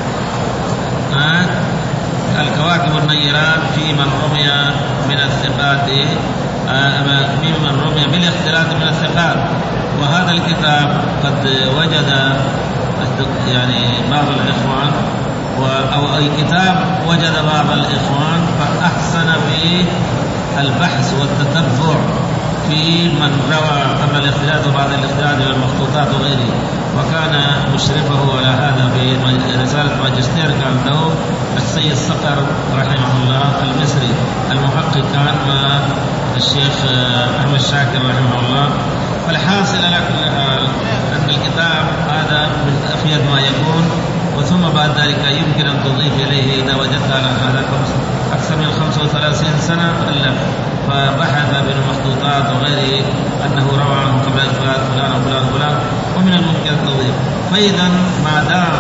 آه الكواكب النيران في من رمي من الثقات آه ممن رمي بالاختلاط من الثقات. وهذا الكتاب قد وجد يعني بعض الإخوان أو أي كتاب وجد بعض الإخوان فأحسن في البحث والتتبع في من روى قبل الاختلاط وبعد الاختلاط من المخطوطات وغيره، وكان مشرفه على هذا في رسالة ماجستير كان له السيد صقر رحمه الله المصري، المحقق كان مع الشيخ أحمد شاكر رحمه الله. فالحاصل على كل حال أن الكتاب هذا من أفيد ما يكون، وثم بعد ذلك يمكن أن تضيف إليه إذا وجدت على هذا أكثر من خمسة وثلاثين سنة ألف فبحث بالمخطوطات وغيره أنه روى عنه قبل إثبات فلان وفلان وفلان، ومن الممكن أن تضيف. فإذا ما دام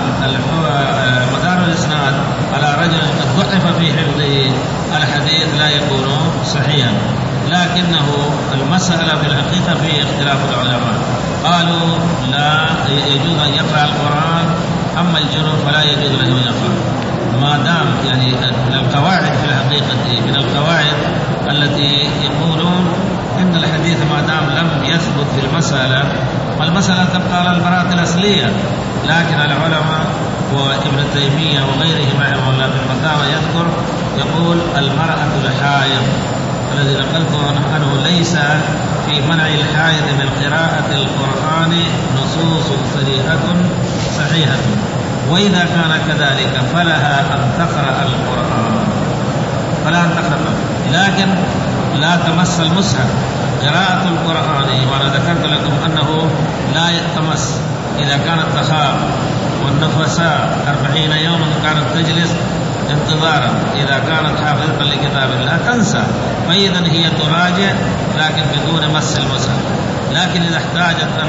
مدار الإسناد على رجل قد ضعف في حفظه الحديث لا يكون صحيحا، لكنه المسألة في الحقيقة في اختلاف العلماء. قالوا لا يجوز أن يقرأ القرآن، أما الجنوب فلا يجوز له أن يقرأ، ما دام يعني من القواعد في الحقيقة من القواعد التي يقولون إن الحديث ما دام لم يثبت في المسألة، والمسألة تبقى على البراءة الأصلية، لكن العلماء وابن تيمية وغيرهم رحمه الله في الفتاوى يذكر يقول المرأة الحائض الذي نقلت عنه ليس في منع الحائض من قراءة القرآن نصوص صريحة صحيحة، وإذا كان كذلك فلها أن تقرأ القرآن فلا أن تقرأ، لكن لا تمس المصحف. قراءة القرآن وأنا ذكرت لكم أنه لا يتمس إذا كانت تخاف والنفساء أربعين يوما كانت تجلس انتظارا، إذا كانت حافظة لكتاب لا تنسى، فإذا هي تراجع لكن بدون مس المصحف. لكن إذا احتاجت أن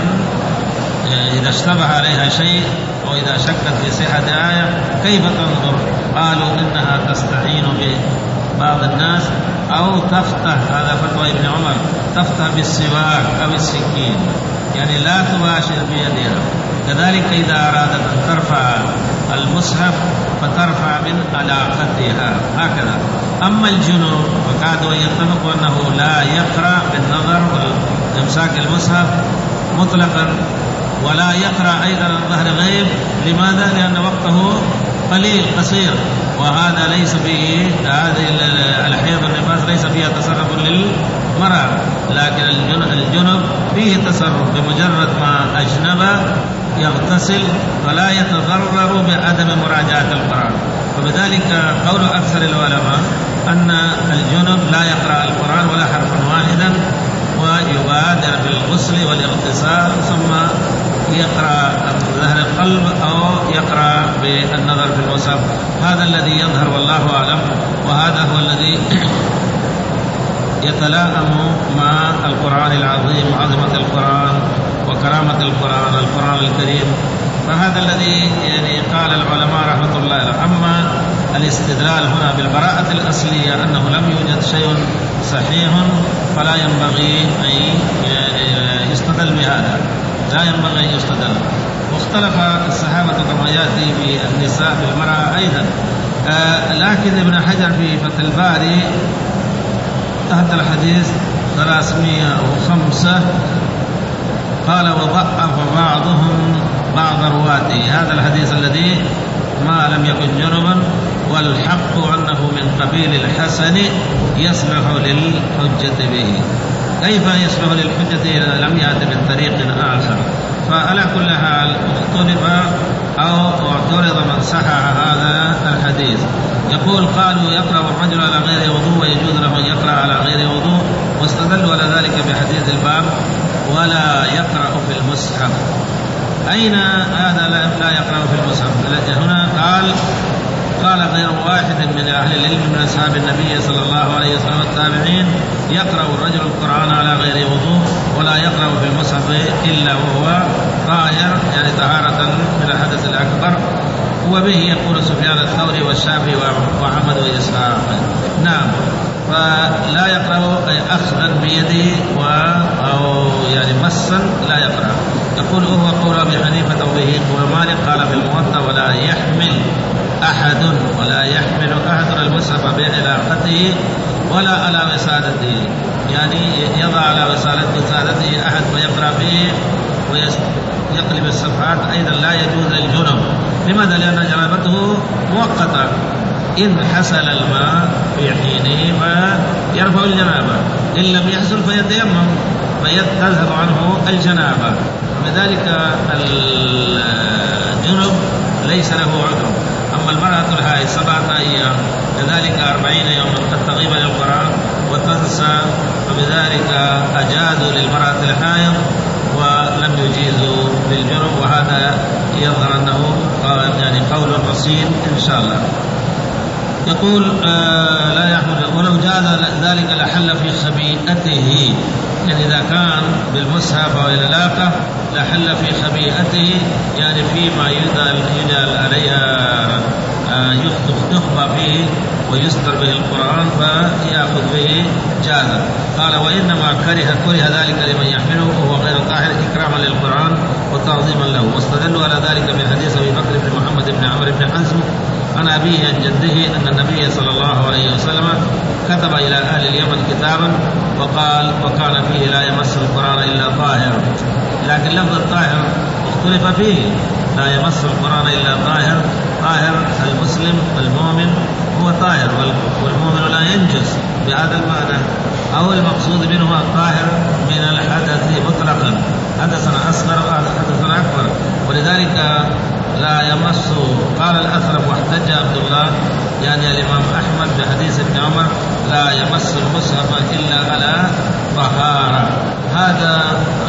إذا اشتبه عليها شيء وإذا شكت في صحة آية كيف تنظر؟ قالوا إنها تستعين ببعض الناس أو تفتح، هذا فتوى ابن عمر، تفتح بالسواك أو السكين، يعني لا تباشر بيدها. كذلك إذا أرادت أن ترفع المصحف فترفع من علاقتها هكذا. أما الجنوب فكادوا يتفقوا أنه لا يقرأ بالنظر وإمساك المصحف مطلقا، ولا يقرأ أيضا عن ظهر غيب. لماذا؟ لأن وقته قليل قصير، وهذا ليس فيه هذه الحيض والنفاس ليس فيها تصرف للمرأة، لكن الجنب فيه تصرف، بمجرد ما أجنب يغتسل فلا يتضرر بعدم مراجعة القرآن. وبذلك قول أكثر العلماء أن الجنب لا يقرأ القرآن ولا حرفا واحدا، ويبادر بالغسل والاغتسال ثم يقرأ ظهر القلب أو يقرأ بالنظر في المصحف. هذا الذي يظهر والله أعلم، وهذا هو الذي يتلائم مع القرآن العظيم وعظمة القرآن وكرامة القرآن القرآن الكريم. فهذا الذي يعني قال العلماء رحمة الله عليهم. أما الاستدلال هنا بالبراءة الأصلية أنه لم يوجد شيء صحيح فلا ينبغي أن يستدل بهذا، لا ينبغي أن يستدل. واختلف الصحابة كما يأتي في النساء في المرأة أيضا. آه لكن ابن حجر في فتح الباري تحت الحديث ثلاثمائة وخمسة قال وضعف بعضهم بعض رواته هذا الحديث الذي ما لم يكن جنبا، والحق أنه من قبيل الحسن يصلح للحجة به. كيف يصلح للحجة إذا لم يأتي من طريق آخر؟ فعلى كل حال اختلف أو اعترض من صحح هذا الحديث. يقول قالوا يقرأ الرجل على غير وضوء ويجوز له أن يقرأ على غير وضوء، واستدلوا على ذلك بحديث الباب ولا يقرأ في المصحف. أين هذا لا يقرأ في المصحف؟ هنا قال قال غير واحد من أهل العلم من أصحاب النبي صلى الله عليه وسلم التابعين يقرأ الرجل القرآن على غير وضوء ولا يقرأ في المصحف إلا وهو طاهر، يعني طهارة من الحدث الأكبر. وبه يقول سفيان الثوري والشافعي وأحمد وإسحاق. نعم، فلا يقرأ أخذا بيده أو يعني مسا لا يقرأ. يقول وهو قول أبي حنيفة وبه قول مالك قال في الموطأ ولا يحمل أحد ولا يحمل أحد المصحف بعلاقته ولا على وسادته، يعني يضع على وسادته أحد ويقرأ به ويقلب الصفحات. أيضا لا يجوز للجنب. لماذا؟ لأن جنابته مؤقتة، إن حصل الماء في حينه فيرفع الجنابة، إن لم يحصل فيتيمم فيذهب عنه الجنابة. لذلك الجنب ليس له عذر. أما المرأة الحائض سبعة أيام كذلك أربعين يوما قد تغيب للقرآن وتنسى، فبذلك أجازوا للمرأة الحائض ولم يجيزوا للجنب، وهذا يظهر أنه يعني قول رصين إن شاء الله. يقول آه لا يحمل ولو جاز ذلك لحل في خبيئته، يعني إذا كان بالمصحف أو العلاقة لحل في خبيئته، يعني فيما يجعل عليها آه يخبى فيه ويستر به القرآن فيأخذ به جازا. قال وإنما كره كره ذلك لمن يحمله وهو غير طاهر إكراما للقرآن وتعظيما له. واستدلوا على ذلك من حديث أبي بكر بن محمد بن عمرو بن حزم عن أبيه عن جده أن النبي صلى الله عليه وسلم كتب إلى أهل اليمن كتابا وقال وكان فيه لا يمس القرآن إلا طاهر، لكن لفظ الطاهر اختلف فيه، لا يمس القرآن إلا طاهر. طاهر المسلم المؤمن هو طاهر والمؤمن لا ينجس بهذا المعنى، أو المقصود منه الطاهر من الحدث مطلقا، حدثنا أصغر وحدثنا أكبر. ولذلك لا يمس. قال الأثرف واحتج عبد الله يعني الإمام أحمد بحديث ابن عمر لا يمس المصحف إلا على طهارة. هذا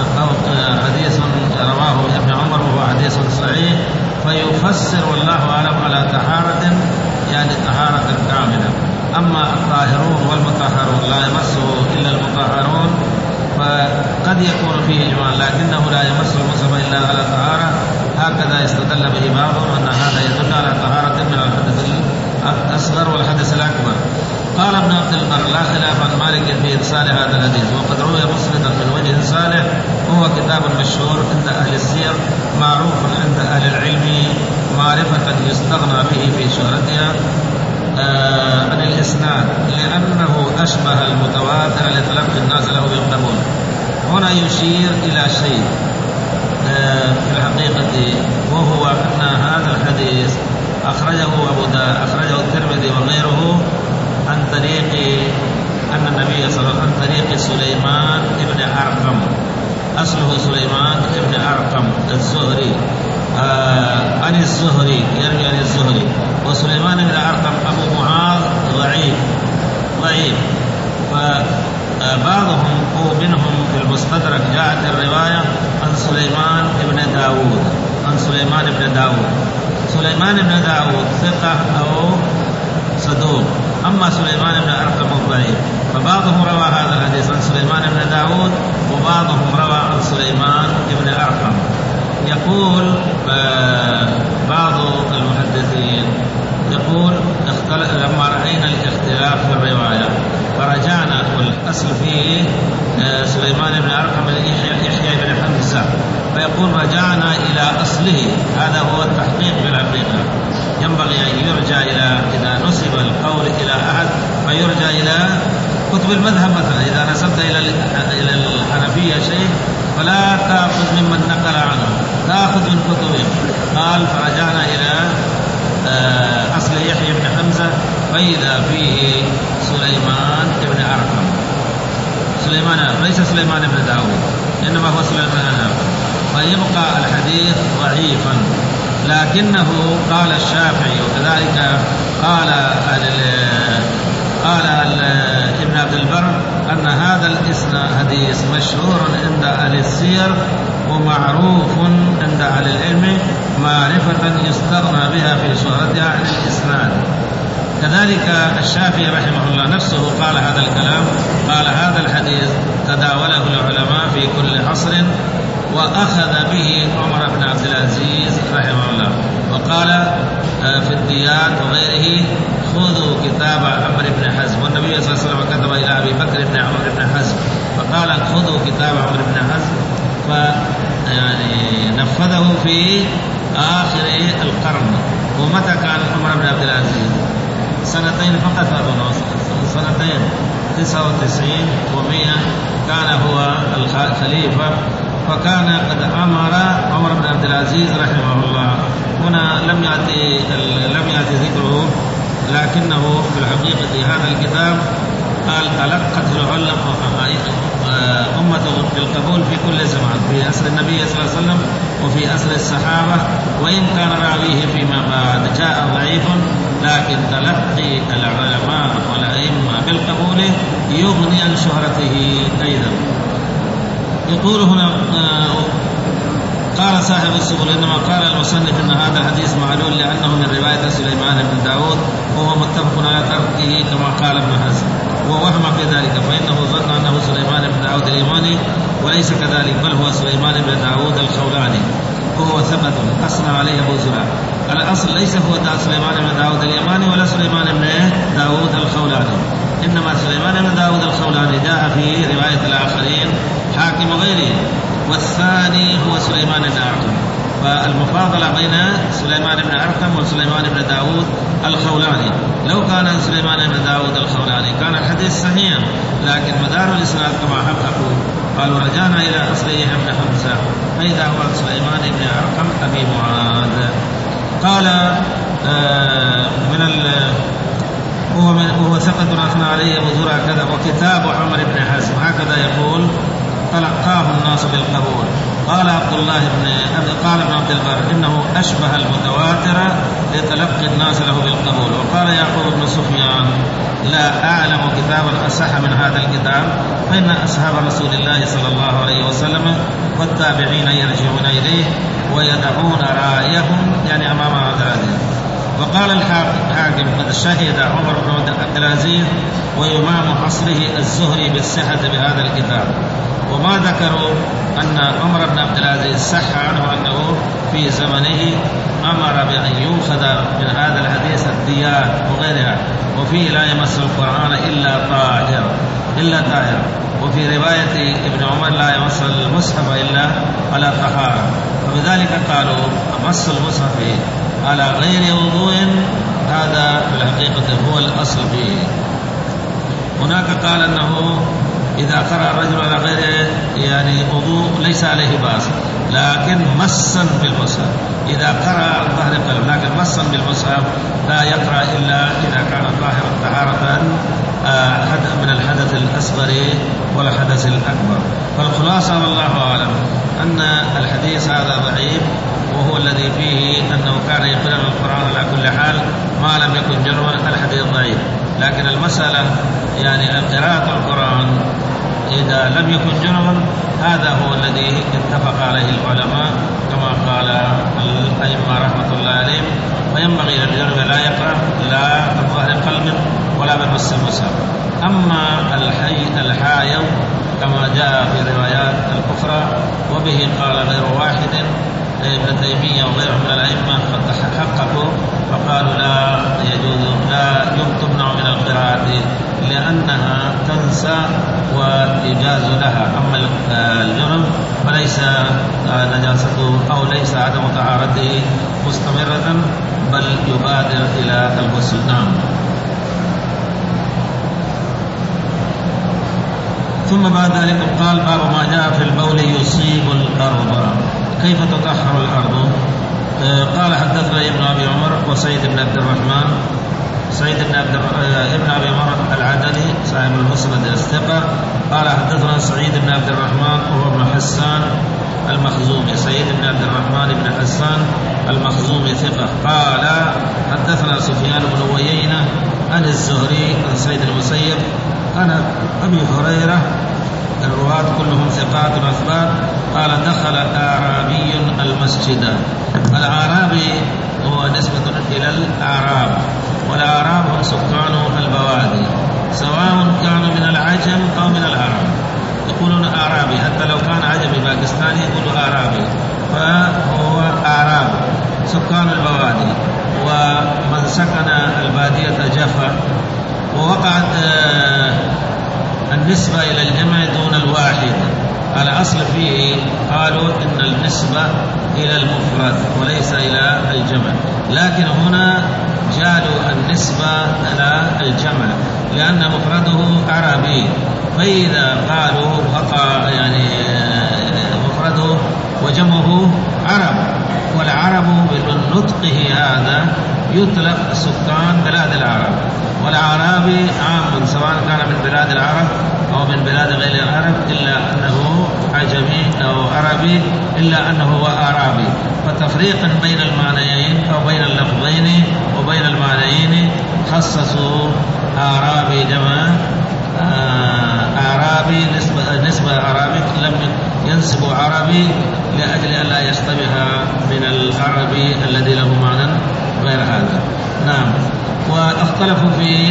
حديث رواه ابن عمر وهو حديث صحيح، فيفسر والله أعلم على طهارة يعني طهارة كاملة. أما الطاهرون والمطهرون لا يمسه إلا المطهرون، فقد يكون فيه إجمال لكنه لا يمس المصحف إلا على طهارة. هكذا يستدل به بعضهم أن هذا يدل على طهارة من الحدث الأصغر والحدث الأكبر. قال ابن عبد البر لا خلاف عن مالك في إرسال هذا الحديث، وقد روي مسندا من وجه صالح وهو كتاب مشهور عند أهل السير معروف عند أهل العلم معرفة يستغنى به في شهرتها آه عن الإسناد، لأنه أشبه المتواتر لتلقي الناس له بالقبول. هنا يشير إلى شيء آه في الحقيقة، وهو أن هذا الحديث أخرجه أبو دا أخرجه الترمذي وغيره عن طريق أن النبي صلى الله عليه وسلم عن طريق سليمان ابن أرقم، أصله سليمان ابن أرقم الزهري آه عن الزهري يروي عن الزهري. وسليمان ابن أرقم أبو معاذ ضعيف ضعيف فبعضهم أو منهم في المستدرك جاءت الرواية عن سليمان ابن داود عن سليمان ابن داود. سليمان ابن داود ثقة أو صدوق، أما سليمان ابن أرقم الضعيف. فبعضهم روى هذا الحديث عن سليمان ابن داود وبعضهم روى عن سليمان ابن أرقم. يقول بعض المحدثين يقول لما رأينا الاختلاف في الرواية فرجعنا، والأصل فيه سليمان بن أرقم يحيى بن حمزة، فيقول رجعنا إلى أصله. هذا هو التحقيق بالحقيقة. ينبغي أن يرجع إلى إذا نسب القول إلى أحد فيرجع إلى كتب المذهب. مثلا إذا نسبت إلى إلى الحنفية شيء فلا تأخذ ممن نقل عنه، تأخذ من كتبهم. قال فرجعنا إلى أصل يحيى بن حمزة فإذا فيه سليمان بن أرقم. سليمان ليس سليمان بن داود إنما هو سليمان بن أرقم، فيبقى الحديث ضعيفا. لكنه قال الشافعي وكذلك قال قال ابن عبد البر أن هذا الإسناد حديث مشهور عند أهل السير ومعروف عند أهل العلم معرفة يستغنى بها في شهرتها عن الإسناد. كذلك الشافعي رحمه الله نفسه قال هذا الكلام، قال هذا الحديث تداوله العلماء في كل عصر وأخذ به عمر بن عبد العزيز رحمه الله، وقال في الديات وغيره خذوا كتاب عمرو بن حزم، والنبي صلى الله عليه وسلم كتب إلى أبي بكر بن عمرو بن حزم فقال خذوا كتاب عمرو بن حزم، فيعني نفذه في آخر القرن. ومتى كان عمر بن عبد العزيز؟ سنتين فقط، سنتين تسعة وتسعين ومئة كان هو الخليفة، فكان قد أمر عمر بن عبد العزيز رحمه الله. هنا لم يأتي لم يأتي ذكره، لكنه في الحقيقة هذا الكتاب قال تلقت العلماء أمة بالقبول في كل زمان، في أسر النبي صلى الله عليه وسلم وفي أسر الصحابة، وإن كان راويه فيما بعد جاء ضعيف، لكن تلقي العلماء والأئمة بالقبول يغني عن شهرته أيضا. يقول هنا قال صاحب السبل إنما قال المصنف إن هذا الحديث معلول لأنه من رواية سليمان بن داود، وهو متفق على تركه كما قال ابن حزم، ووهم في ذلك فإنه ظن أنه سليمان بن داود اليماني، وليس كذلك، بل هو سليمان بن داود الخولاني، وهو ثبت أثنى عليه أبو زرع. الأصل ليس هو سليمان بن داود اليماني ولا سليمان بن داود الخولاني، إنما سليمان بن داود الخولاني جاء في رواية الآخرين حاكم وغيره، والثاني هو سليمان بن أرقم، فالمفاضلة بين سليمان بن أرقم وسليمان بن داود الخولاني. لو كان سليمان بن داود الخولاني كان الحديث صحيحا، لكن مدار الإسناد كما حققوا قالوا رجعنا إلى أصل يحيى بن حمزة، فإذا هو سليمان بن أرقم أبي معاذ. قال آه من ال هو وهو ثقة أثنى عليه أبو زرع كذا. وكتاب عمرو بن حزم هكذا يقول تلقاه الناس بالقبول. قال عبد الله بن قال ابن عبد البر إنه أشبه المتواتر لتلقي الناس له بالقبول. وقال يعقوب بن سفيان لا أعلم كتابا أصح من هذا الكتاب، فإن أصحاب رسول الله صلى الله عليه وسلم والتابعين يرجعون إليه ويدعون رأيهم يعني أمام هذا الحديث. وقال الحاكم قد شهد عمر بن عبد العزيز وإمام عصره الزهري بالصحة بهذا الكتاب، وما ذكروا أن عمر بن عبد العزيز صح عنه أنه في زمنه أمر بأن يؤخذ من هذا الحديث الديات وغيرها، وفيه لا يمس القرآن إلا طاهر إلا طاهر، وفي رواية ابن عمر لا يمس المصحف إلا على طهارة، وبذلك قالوا مس المصحف على غير وضوء هذا في الحقيقة هو الأصل فيه. هناك قال أنه إذا قرأ الرجل على غير يعني وضوء ليس عليه بأس، لكن مسا بالمصحف إذا قرأ ظهر قلب، لكن مسا بالمصحف لا يقرأ إلا إذا كان ظاهرا طهارة من الحدث الأصغر والحدث الأكبر. فالخلاصة والله أعلم أن الحديث هذا ضعيف، وهو الذي فيه أنه كان يقرأ القرآن على كل حال ما لم يكن جنبا، الحديث ضعيف. لكن المسألة يعني قراءة القرآن إذا لم يكن جنبا هذا هو الذي اتفق عليه العلماء كما قال الأئمة رحمة الله عليهم، وينبغي للجنب لا يقرأ لا من ظهر قلب ولا من مس المصحف. أما الحي الحايض كما جاء في الروايات الأخرى وبه قال غير واحد، ابن تيمية وغيره من الأئمة قد تحققوا فقالوا لا يجوز لا تمنع من القراءة لأنها تنسى ويجاز لها. أما الجنب فليس نجاسته أو ليس عدم طهارته مستمرة، بل يبادر إلى الغسل. نعم. ثم بعد ذلك قال باب ما جاء في البول يصيب الأرض، كيف تطهر الأرض؟ قال حدثنا ابن أبي عمر وسيد بن عبد الرحمن سيد بن عبد ابن أبي عمر العدني صاحب المسند الثقة قال حدثنا سعيد بن عبد الرحمن وهو ابن حسان المخزومي، سعيد بن عبد الرحمن بن حسان المخزومي ثقة قال حدثنا سفيان بن عيينة عن الزهري عن سيد المسيب عن أبي هريرة، الرواة كلهم ثقات أثبات قال دخل أعرابي المسجد. الأعرابي هو نسبة إلى الأعراب، والأعراب هم سكان البوادي سواء كانوا من العجم أو من العرب، يقولون أعرابي حتى لو كان عجمي باكستاني يقولوا أعرابي، فهو أعراب سكان البوادي. ومن سكن البادية جفا، ووقعت النسبة إلى الجمع دون الوحي واحد. الأصل فيه قالوا إن النسبة إلى المفرد وليس إلى الجمع، لكن هنا جعلوا النسبة إلى الجمع لأن مفرده عربي، فإذا قالوا وقع يعني مفرده وجمعه عرب، والعرب بنطقه هذا يطلق سكان بلاد العرب، والأعرابي عام سواء كان من بلاد العرب أو من بلاد غير العرب إلا أنه عجمي أو عربي إلا أنه هو أعرابي. فتفريقا بين المعنيين أو بين اللفظين وبين المعنيين خصصوا أعرابي جمع أعرابي نسبة, نسبة أعرابي لم ينسبوا عربي لأجل أن لا يشتبه من العربي الذي له معنى غير هذا. نعم. واختلفوا في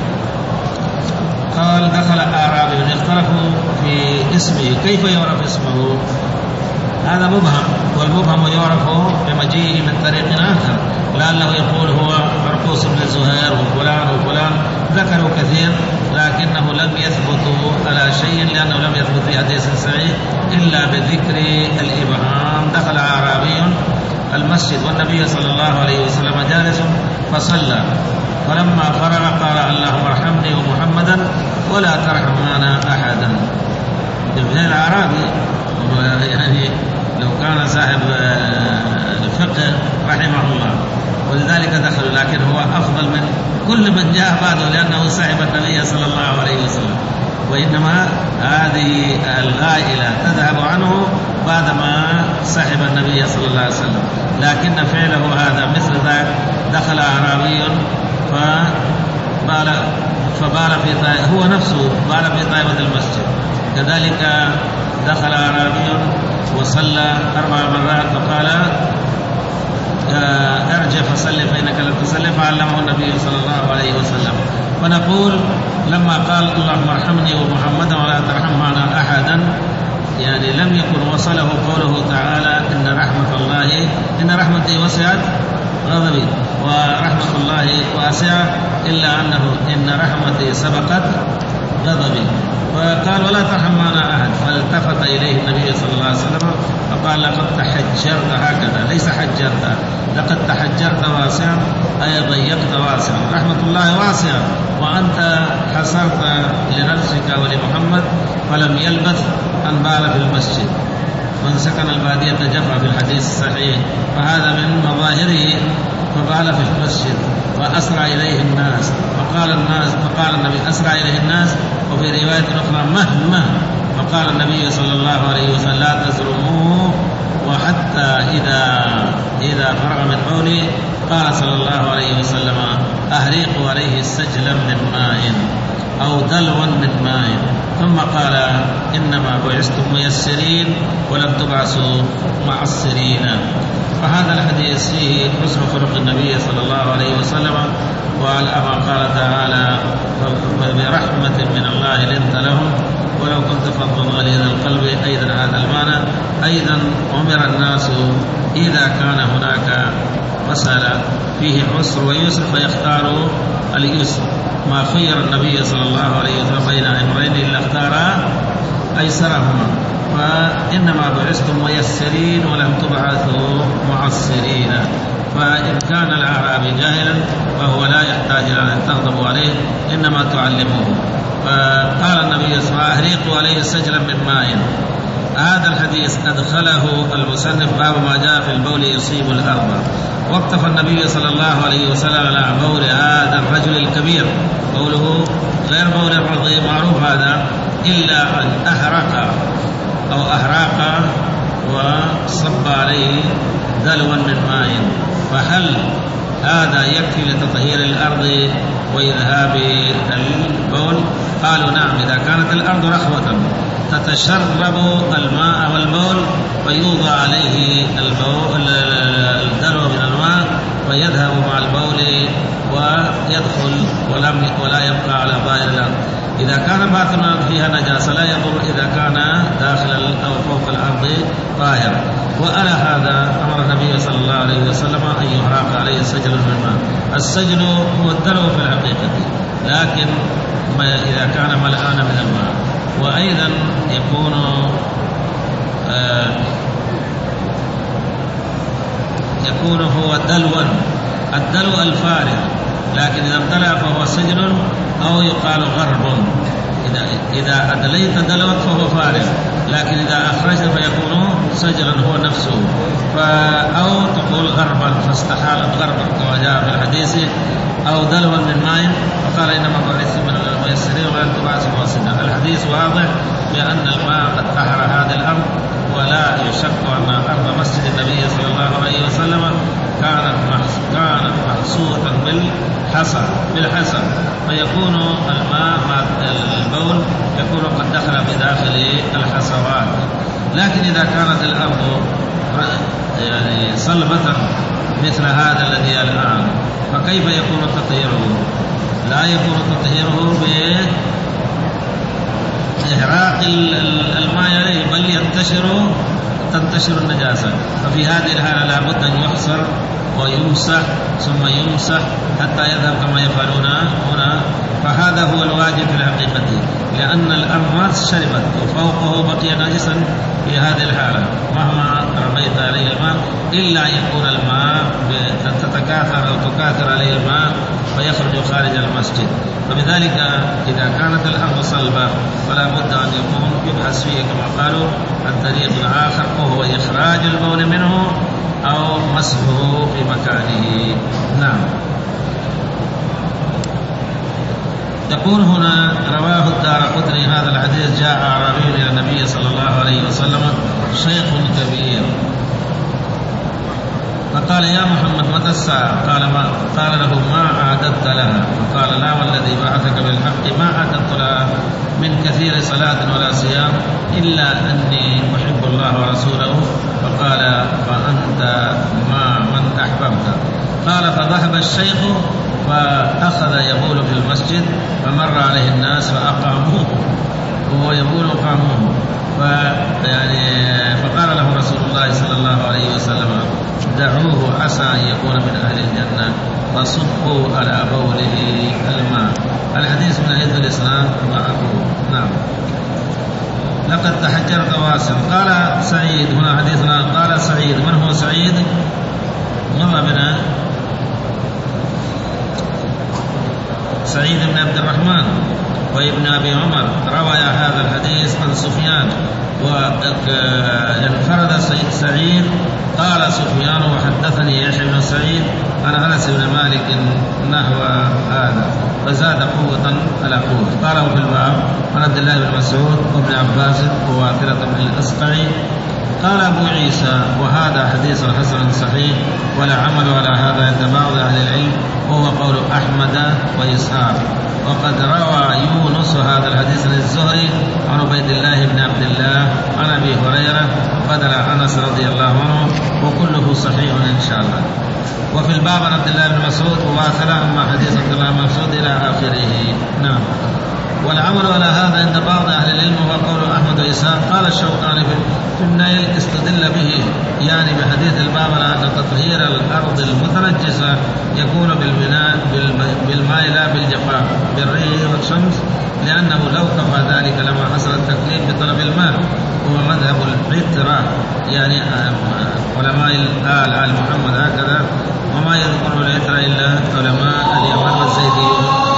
قال دخل أعرابي، اختلفوا في اسمه، كيف يعرف اسمه؟ هذا مبهم، والمبهم يعرف بمجيئه من طريق آخر، لعله يقول هو مرقوس بن زهير وفلان وفلان، ذكروا كثير لكنه لم يثبتوا على شيء لأنه لم يثبت في حديث صحيح إلا بذكر الإبهام. دخل أعرابي المسجد والنبي صلى الله عليه وسلم جالس فصلى، فلما فرغ قال اللهم ارحمني ومحمدا ولا ترحم معنا أحدا. ابن الأعرابي يعني لو كان صاحب الفقه رحمه الله، ولذلك دخلوا، لكن هو أفضل من كل من جاء بعده لأنه صاحب النبي صلى الله عليه وسلم، وإنما هذه الغائلة تذهب عنه بعدما صاحب النبي صلى الله عليه وسلم، لكن فعله هذا مثل ذلك. دخل أعرابي فبال فبال في طائفة، هو نفسه بال في طائفة المسجد. كذلك دخل أعرابي وصلى أربع مرات فقال ارجع فصلي فإنك لم تصلي، فعلمه النبي صلى الله عليه وسلم. فنقول لما قال اللهم ارحمني ومحمدا ولا ترحم معنا أحدا، يعني لم يكن وصله قوله تعالى إن رحمة الله إن رحمتي وسعت غضبي ورحمة الله واسعة، إلا أنه إن رحمتي سبقت غضبي، فقال ولا ترحم معنا أحد. فالتفت إليه النبي صلى الله عليه وسلم فقال لقد تحجرت، هكذا ليس حجرت، لقد تحجرت واسعا أي ضيقت واسعا، رحمة الله واسعة وأنت حصرت لنفسك ولمحمد فلم يلبث أن بال في المسجد. من سكن البادية جفا في الحديث الصحيح، فهذا من مظاهره، فبال في المسجد وأسرع إليه الناس، فقال الناس فقال النبي أسرع إليه الناس، وفي رواية أخرى مهما، فقال النبي صلى الله عليه وسلم لا تزرموه. وحتى إذا إذا فرغ من بوله قال صلى الله عليه وسلم أهريق عليه سجلا من ماء أو دلوا من ماء، ثم قال إنما بعثتم ميسرين ولم تبعثوا معسرين. فهذا الحديث فيه حسن خلق النبي صلى الله عليه وسلم، وعلى ما قال تعالى برحمة من الله لنت لهم ولو كنت فظا غليظ القلب. أيضا هذا المعنى. أيضا أمر الناس إذا كان هناك مسألة فيه عسر ويسر فيختاروا اليسر، ما خير النبي صلى الله عليه وسلم بين أمرين إلا اختار أيسرهما، فإنما بعثتم ميسرين ولم تبعثوا معسرين. فإن كان الأعرابي جاهلا فهو لا يحتاج إلى أن تغضبوا عليه، إنما تعلموه. فقال النبي صلى الله عليه وسلم أهريقوا عليه سجلا من ماء. هذا الحديث أدخله المصنف باب ما جاء في البول يصيب الأرض، واقتفى النبي صلى الله عليه وسلم على بول هذا الرجل الكبير، بوله غير بول الرضيع معروف هذا، إلا أن أحرق أو أهراق وصب عليه دلوا من ماء، فهل هذا يكفي لتطهير الأرض وإذهاب البول؟ قالوا نعم، إذا كانت الأرض رخوة تتشرب الماء والبول فيوضع عليه الدلو من الماء ويذهب مع البول ويدخل ولم ولا يبقى على ظاهر الأرض. إذا كان باطنا فيها نجاسة لا يضر إذا كان داخل أو فوق الأرض طاهر. وعلى هذا أمر النبي صلى الله عليه وسلم أن يحرق عليه السجل من الماء. السجل هو الدلو في الحقيقة، لكن إذا كان ملآن من الماء. وأيضا يكون آه يكون هو دلوا، الدلو الفارغ، لكن إذا امتلأ فهو سجل، أو يقال غرب. إذا إذا أدليت دلوك فهو فارغ، لكن إذا أخرجت فيكون سجلا هو نفسه. أو تقول غربا فاستحالت غربا كما جاء في الحديث، أو دلوا من ماء فقال إنما بعثت من الميسرين ولن تبعث مواسدا. الحديث واضح بأن الماء قد طهر هذه الأرض، ولا يشك أن أرض مسجد النبي صلى الله عليه وسلم كانت كانت محصوة بالحصى بالحصى فيكون الماء مع البول يكون قد دخل بداخل الحصوات. لكن إذا كانت الأرض يعني صلبة مثل هذا الذي الآن، فكيف يكون تطهيره؟ لا يكون تطهيره بإحراق الماء عليه، بل ينتشر تنتشر النجاسة. ففي هذه الحالة لابد أن يحصر ويمسح ثم يمسح حتى يذهب كما يفعلون هنا. فهذا هو الواجب في الحقيقة، لأن الأرض شربت وفوقه بقي نجسا في هذه الحالة، مهما رميت عليه الماء إلا أن يكون الماء تتكاثر أو تكاثر عليه الماء فيخرج خارج المسجد. فبذلك إذا كانت الأرض صلبة فلا بد أن يكون يبحث فيه كما قالوا الطريق الآخر، وهو إخراج البول منه أو مسحه في مكانه. نعم. يقول هنا رواه الدارقطني هذا الحديث: جاء أعرابي إلى النبي صلى الله عليه وسلم شيخ كبير فقال: يا محمد متى الساعة؟ قال, ما قال له: ما أعددت لها؟ فقال: لا والذي بعثك بالحق ما أعددت لها من كثير صلاة ولا صيام إلا أني أحب الله ورسوله. فقال: فأنت ما من أحببت. قال: فذهب الشيخ فأخذ يبول في المسجد، فمر عليه الناس فأقاموه وهو يبول قاموه. فيعني فقال له رسول الله صلى الله عليه وسلم: دعوه عسى أن يكون من أهل الجنة، فصبوا على بوله الماء. الحديث من حيث الإسناد معقول. نعم. لقد تحجرت واسع. قال سعيد هنا حديثنا، قال سعيد. من هو سعيد؟ مر بنا سعيد بن عبد الرحمن وابن أبي عمر روى هذا الحديث عن سفيان، وانفرد سعيد. قال سفيان: وحدثني يحيى بن سعيد عن أنس بن مالك نحو هذا، فزاد قوة على قوة. قاله في الباب عن عبد الله بن مسعود وابن عباس وواثلة بن الأسقعي. قال أبو عيسى: وهذا حديث حسن صحيح، ولا عمل على هذا عند بعض أهل العلم، وهو قول أحمد وإسحاق. وقد روى يونس هذا الحديث عن الزهري عن عبيد الله بن عبد الله عن أبي هريرة بدل أنس رضي الله عنه، وكله صحيح إن شاء الله. وفي الباب عن عبد الله بن مسعود وواثلة، أما حديث عبد الله بن مسعود إلى آخره. نعم. والعمل على هذا عند بعض أهل العلم وهو قول أحمد وإسحاق. قال الشوكاني في النيل: استدل به يعني بحديث الباب على أن تطهير الأرض المتنجسة يكون بالبناء بالماء لا بالجفاف بالريح والشمس، لأنه لو كفى ذلك لما حصل التكليف بطلب الماء. هو مذهب العترة، يعني علماء الآل آل محمد هكذا، وما يذكر العترة إلا علماء اليمن والزيديون.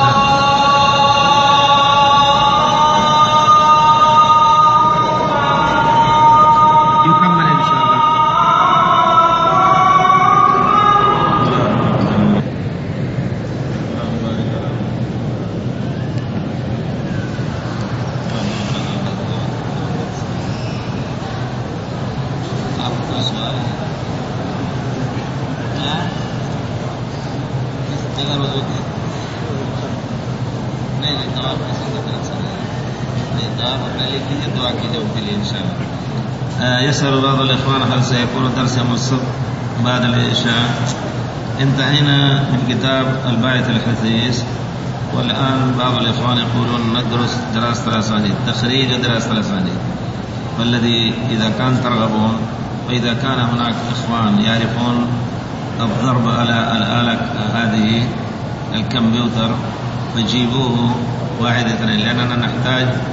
يسأل بعض الإخوان: هل سيكون الدرس يوم السبت بعد العشاء؟ انتهينا من كتاب الباعث الحثيث، والآن بعض الإخوان يقولون ندرس دراسة الأسانيد، تخريج دراسة الأسانيد. والذي إذا كان ترغبون، وإذا كان هناك إخوان يعرفون الضرب على الآلة هذه الكمبيوتر فجيبوه واحدة، لأننا نحتاج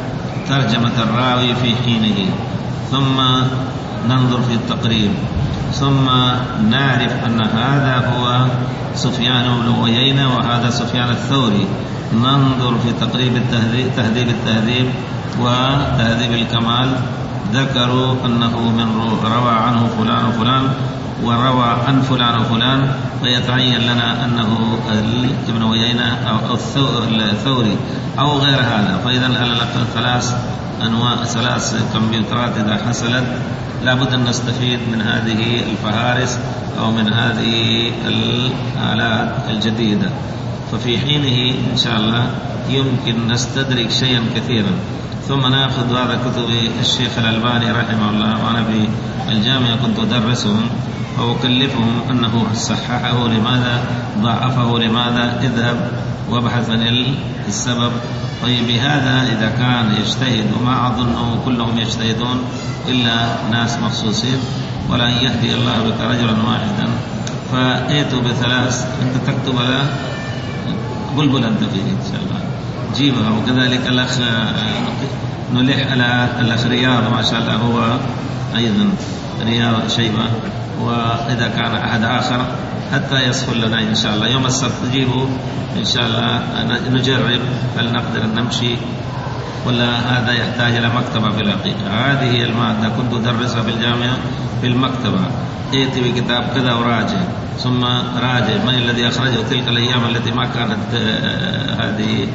ترجمة الراوي في حينه، ثم ننظر في التقريب، ثم نعرف أن هذا هو سفيان بن عيينة وهذا سفيان الثوري. ننظر في تقريب التهذيب تهذيب التهذيب وتهذيب الكمال، ذكروا أنه من روى عنه فلان وفلان وروى عن فلان وفلان، فيتعين لنا أنه ابن عيينة أو الثوري أو غير هذا. فإذا على الأقل ثلاث أنواع ثلاث كمبيوترات إذا حصلت لابد أن نستفيد من هذه الفهارس أو من هذه الآلات الجديدة. ففي حينه إن شاء الله يمكن نستدرك شيئا كثيرا. ثم نأخذ بعض كتب الشيخ الألباني رحمه الله، وأنا في الجامعة كنت أدرسهم وأكلفهم أنه صححه لماذا، ضعفه لماذا، اذهب وابحث عن السبب. طيب بهذا إذا كان يجتهد، وما أظن كلهم يجتهدون إلا ناس مخصوصين، ولا يهدي الله بك رجلا واحدا، فأتوا بثلاث، أنت تكتب له بلبل أنت فيه إن شاء الله جيبها. وكذلك الأخ نلح على الأخ رياض ما شاء الله، هو أيضا رياض شيبة، وإذا كان أحد آخر حتى يسهل لنا إن شاء الله. يوم السبت نجيبه إن شاء الله، نجرب هل نقدر أن نمشي ولا هذا يحتاج إلى مكتبة. في الحقيقة هذه هي المادة كنت أدرسها في الجامعة في المكتبة، ائتي بكتاب كذا وراجع، ثم راجع من الذي أخرجه تلك الأيام التي ما كانت هذه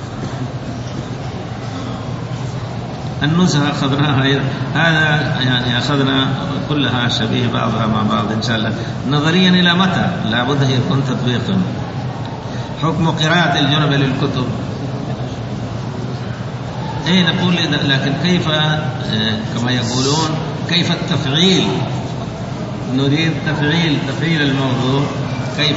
النزهة أخذناها. هذا يعني أخذنا كلها شبيه بعضها مع بعض إن شاء الله. نظريا إلى متى؟ لابد يكون تطبيقا. حكم قراءة الجنب للكتب، أي نقول لكن كيف كما يقولون كيف التفعيل؟ نريد تفعيل تفعيل الموضوع كيف.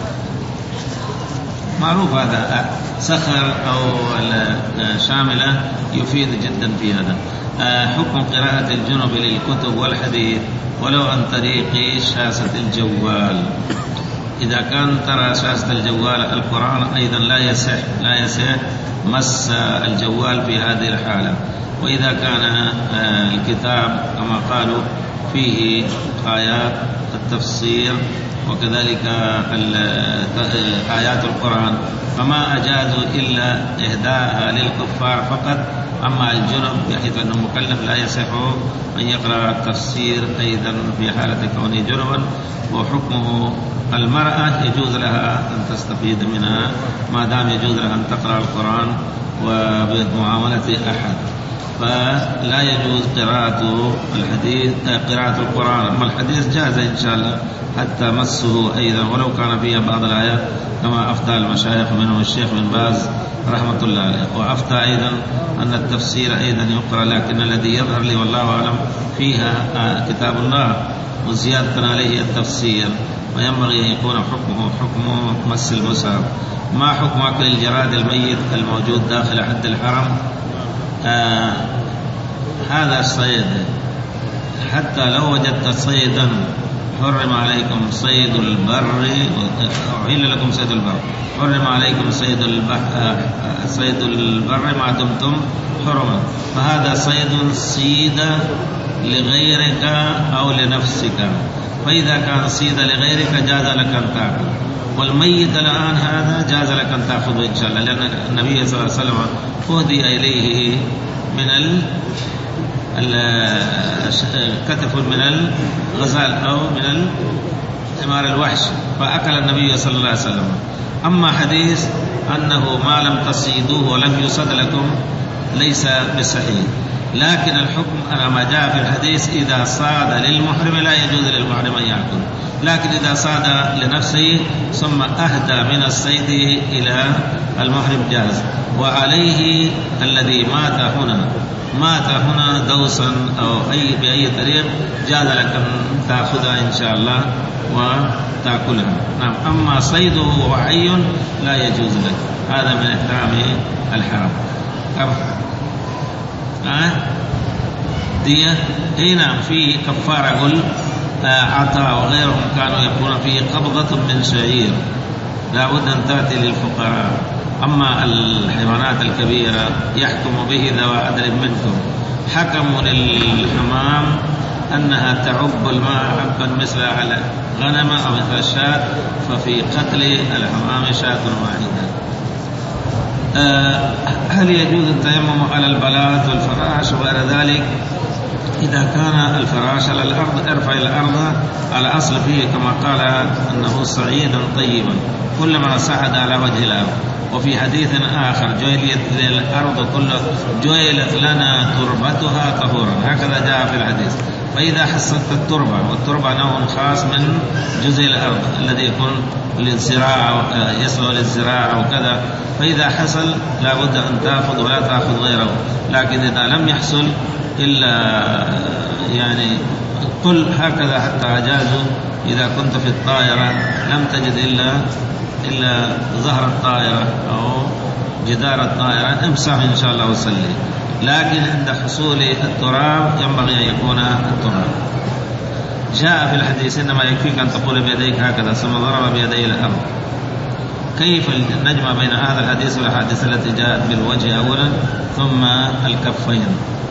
معروف هذا سخر أو شاملة يفيد جدا في هذا. حكم قراءة الجنب للكتب والحديث ولو عن طريق شاشة الجوال. إذا كان ترى شاشة الجوال القرآن أيضا لا يصح لا يصح مس الجوال في هذه الحالة. وإذا كان الكتاب كما قالوا فيه آيات التفسير وكذلك آيات القرآن فما أجازوا إلا إهداءها للكفار فقط. أما الجنب بحيث أنه مكلف لا يصح أن يقرأ التفسير أيضا في حالة كونه جنبا. وحكمه المرأة يجوز لها أن تستفيد منها ما دام يجوز لها أن تقرأ القرآن وبمعاملة أحد، فلا يجوز قراءة الحديث قراءة القرآن. أما الحديث جاز إن شاء الله حتى مسه أيضا ولو كان فيها بعض الآيات كما أفتى المشايخ منهم الشيخ بن باز رحمة الله عليه. وأفتى أيضا أن التفسير أيضا يقرأ، لكن الذي يظهر لي والله أعلم فيها كتاب الله وزيادة عليه التفسير، وينبغي أن يكون حكمه حكم مس المصحف. ما حكم أكل الجراد الميت الموجود داخل حد الحرم؟ آه هذا الصيد حتى لو وجدت صيدا حرم عليكم صيد البر، أحل لكم صيد البر، حرم عليكم صيد البحر صيد البر ما دمتم حرما. فهذا صيد صيد لغيرك أو لنفسك، فإذا كان صيد لغيرك جاز لك أن تأكل. والميت الآن هذا جاز لك أن تأخذه إن شاء الله، لأن النبي صلى الله عليه وسلم أهدي إليه من ال كتف من الغزال أو من حمار الوحش فأكل النبي صلى الله عليه وسلم. أما حديث أنه ما لم تصيدوه ولم يصد لكم ليس بصحيح، لكن الحكم على ما جاء في الحديث إذا صاد للمحرم لا يجوز للمحرم أن يأكل، لكن إذا صاد لنفسه ثم أهدى من الصيد إلى المحرم جاز. وعليه الذي مات هنا مات هنا دوسا أو أي بأي طريق جاز لك أن تأخذها إن شاء الله وتأكلها. نعم. أما صيده وحي لا يجوز لك، هذا من إحرام الحرم. أه؟ دية هنا في كفارة قل عطاء وغيرهم كانوا يقولون فيه قبضة من شعير، لا بد أن تأتي للفقراء أما الحيوانات الكبيرة يحكم به ذوى عدل منكم. حكموا للحمام أنها تعب الماء عبا مثل على غنم أو مثل الشاة، ففي قتل الحمام شاة واحدة. أه هل يجوز التيمم على البلاط والفراش وغير ذلك؟ إذا كان الفراش على الأرض ارفع الأرض على أصل فيه كما قال أنه صعيد طيبا كلما صعد على وجه الأرض. وفي حديث آخر جعلت الأرض كلها جعلت لنا تربتها طهورا، هكذا جاء في الحديث. فإذا حصلت التربة، والتربة نوع خاص من جزء الأرض الذي يكون للزراعة يصلح للزراعة وكذا، فإذا حصل لا بد أن تأخذ ولا تأخذ غيره. لكن إذا لم يحصل إلا يعني قل هكذا حتى أجازوا إذا كنت في الطائرة لم تجد إلا إلا ظهر الطائرة أو جدار الطائرة امسح إن شاء الله وسلم. لكن عند حصول التراب ينبغي أن يكون التراب. جاء في الحديث إنما يكفيك أن تقول بيديك هكذا ثم ضرب بيدي الأرض. كيف نجمع بين هذا الحديث والأحاديث التي جاءت بالوجه أولا ثم الكفين؟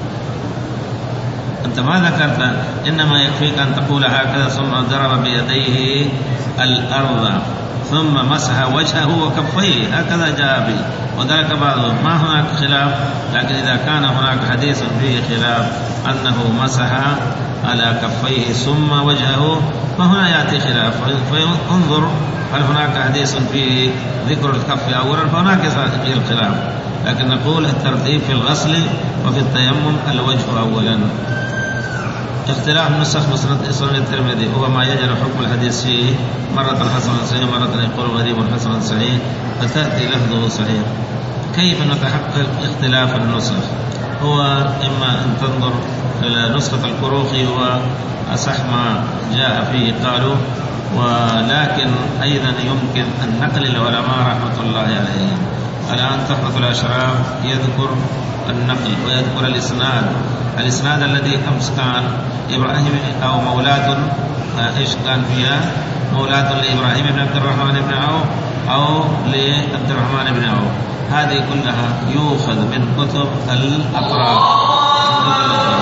أنت ما ذكرت إنما يكفيك أن تقول هكذا ثم ضرب بيديه الأرض ثم مسح وجهه وكفيه، هكذا جاء به. وذلك بعضهم ما هناك خلاف، لكن إذا كان هناك حديث فيه خلاف أنه مسح على كفيه ثم وجهه فهنا يأتي خلاف، فانظر هل هناك حديث فيه ذكر الكف أولا فهناك فيه الخلاف. لكن نقول الترتيب في الغسل وفي التيمم الوجه أولا. اختلاف نسخ مسند الترمذي هو ما يجعل حكم الحديث فيه مرة حسن صحيح مرة يقول غريب حسن صحيح فتأتي لفظه صحيح. كيف نتحقق اختلاف النسخ؟ هو إما أن تنظر إلى نسخة الكروخي وأصح ما جاء فيه قالوا، ولكن أيضا يمكن أن نقل العلماء رحمة الله عليهم. الآن تحفظ الأشراف يذكر النقل ويذكر الإسناد. الإسناد الذي أمس كان إبراهيم أو مولاة إيش كان فيها؟ مولاة لإبراهيم بن عبد الرحمن بن عوف أو لعبد الرحمن بن عوف. هذه كلها يؤخذ من كتب الأطراف.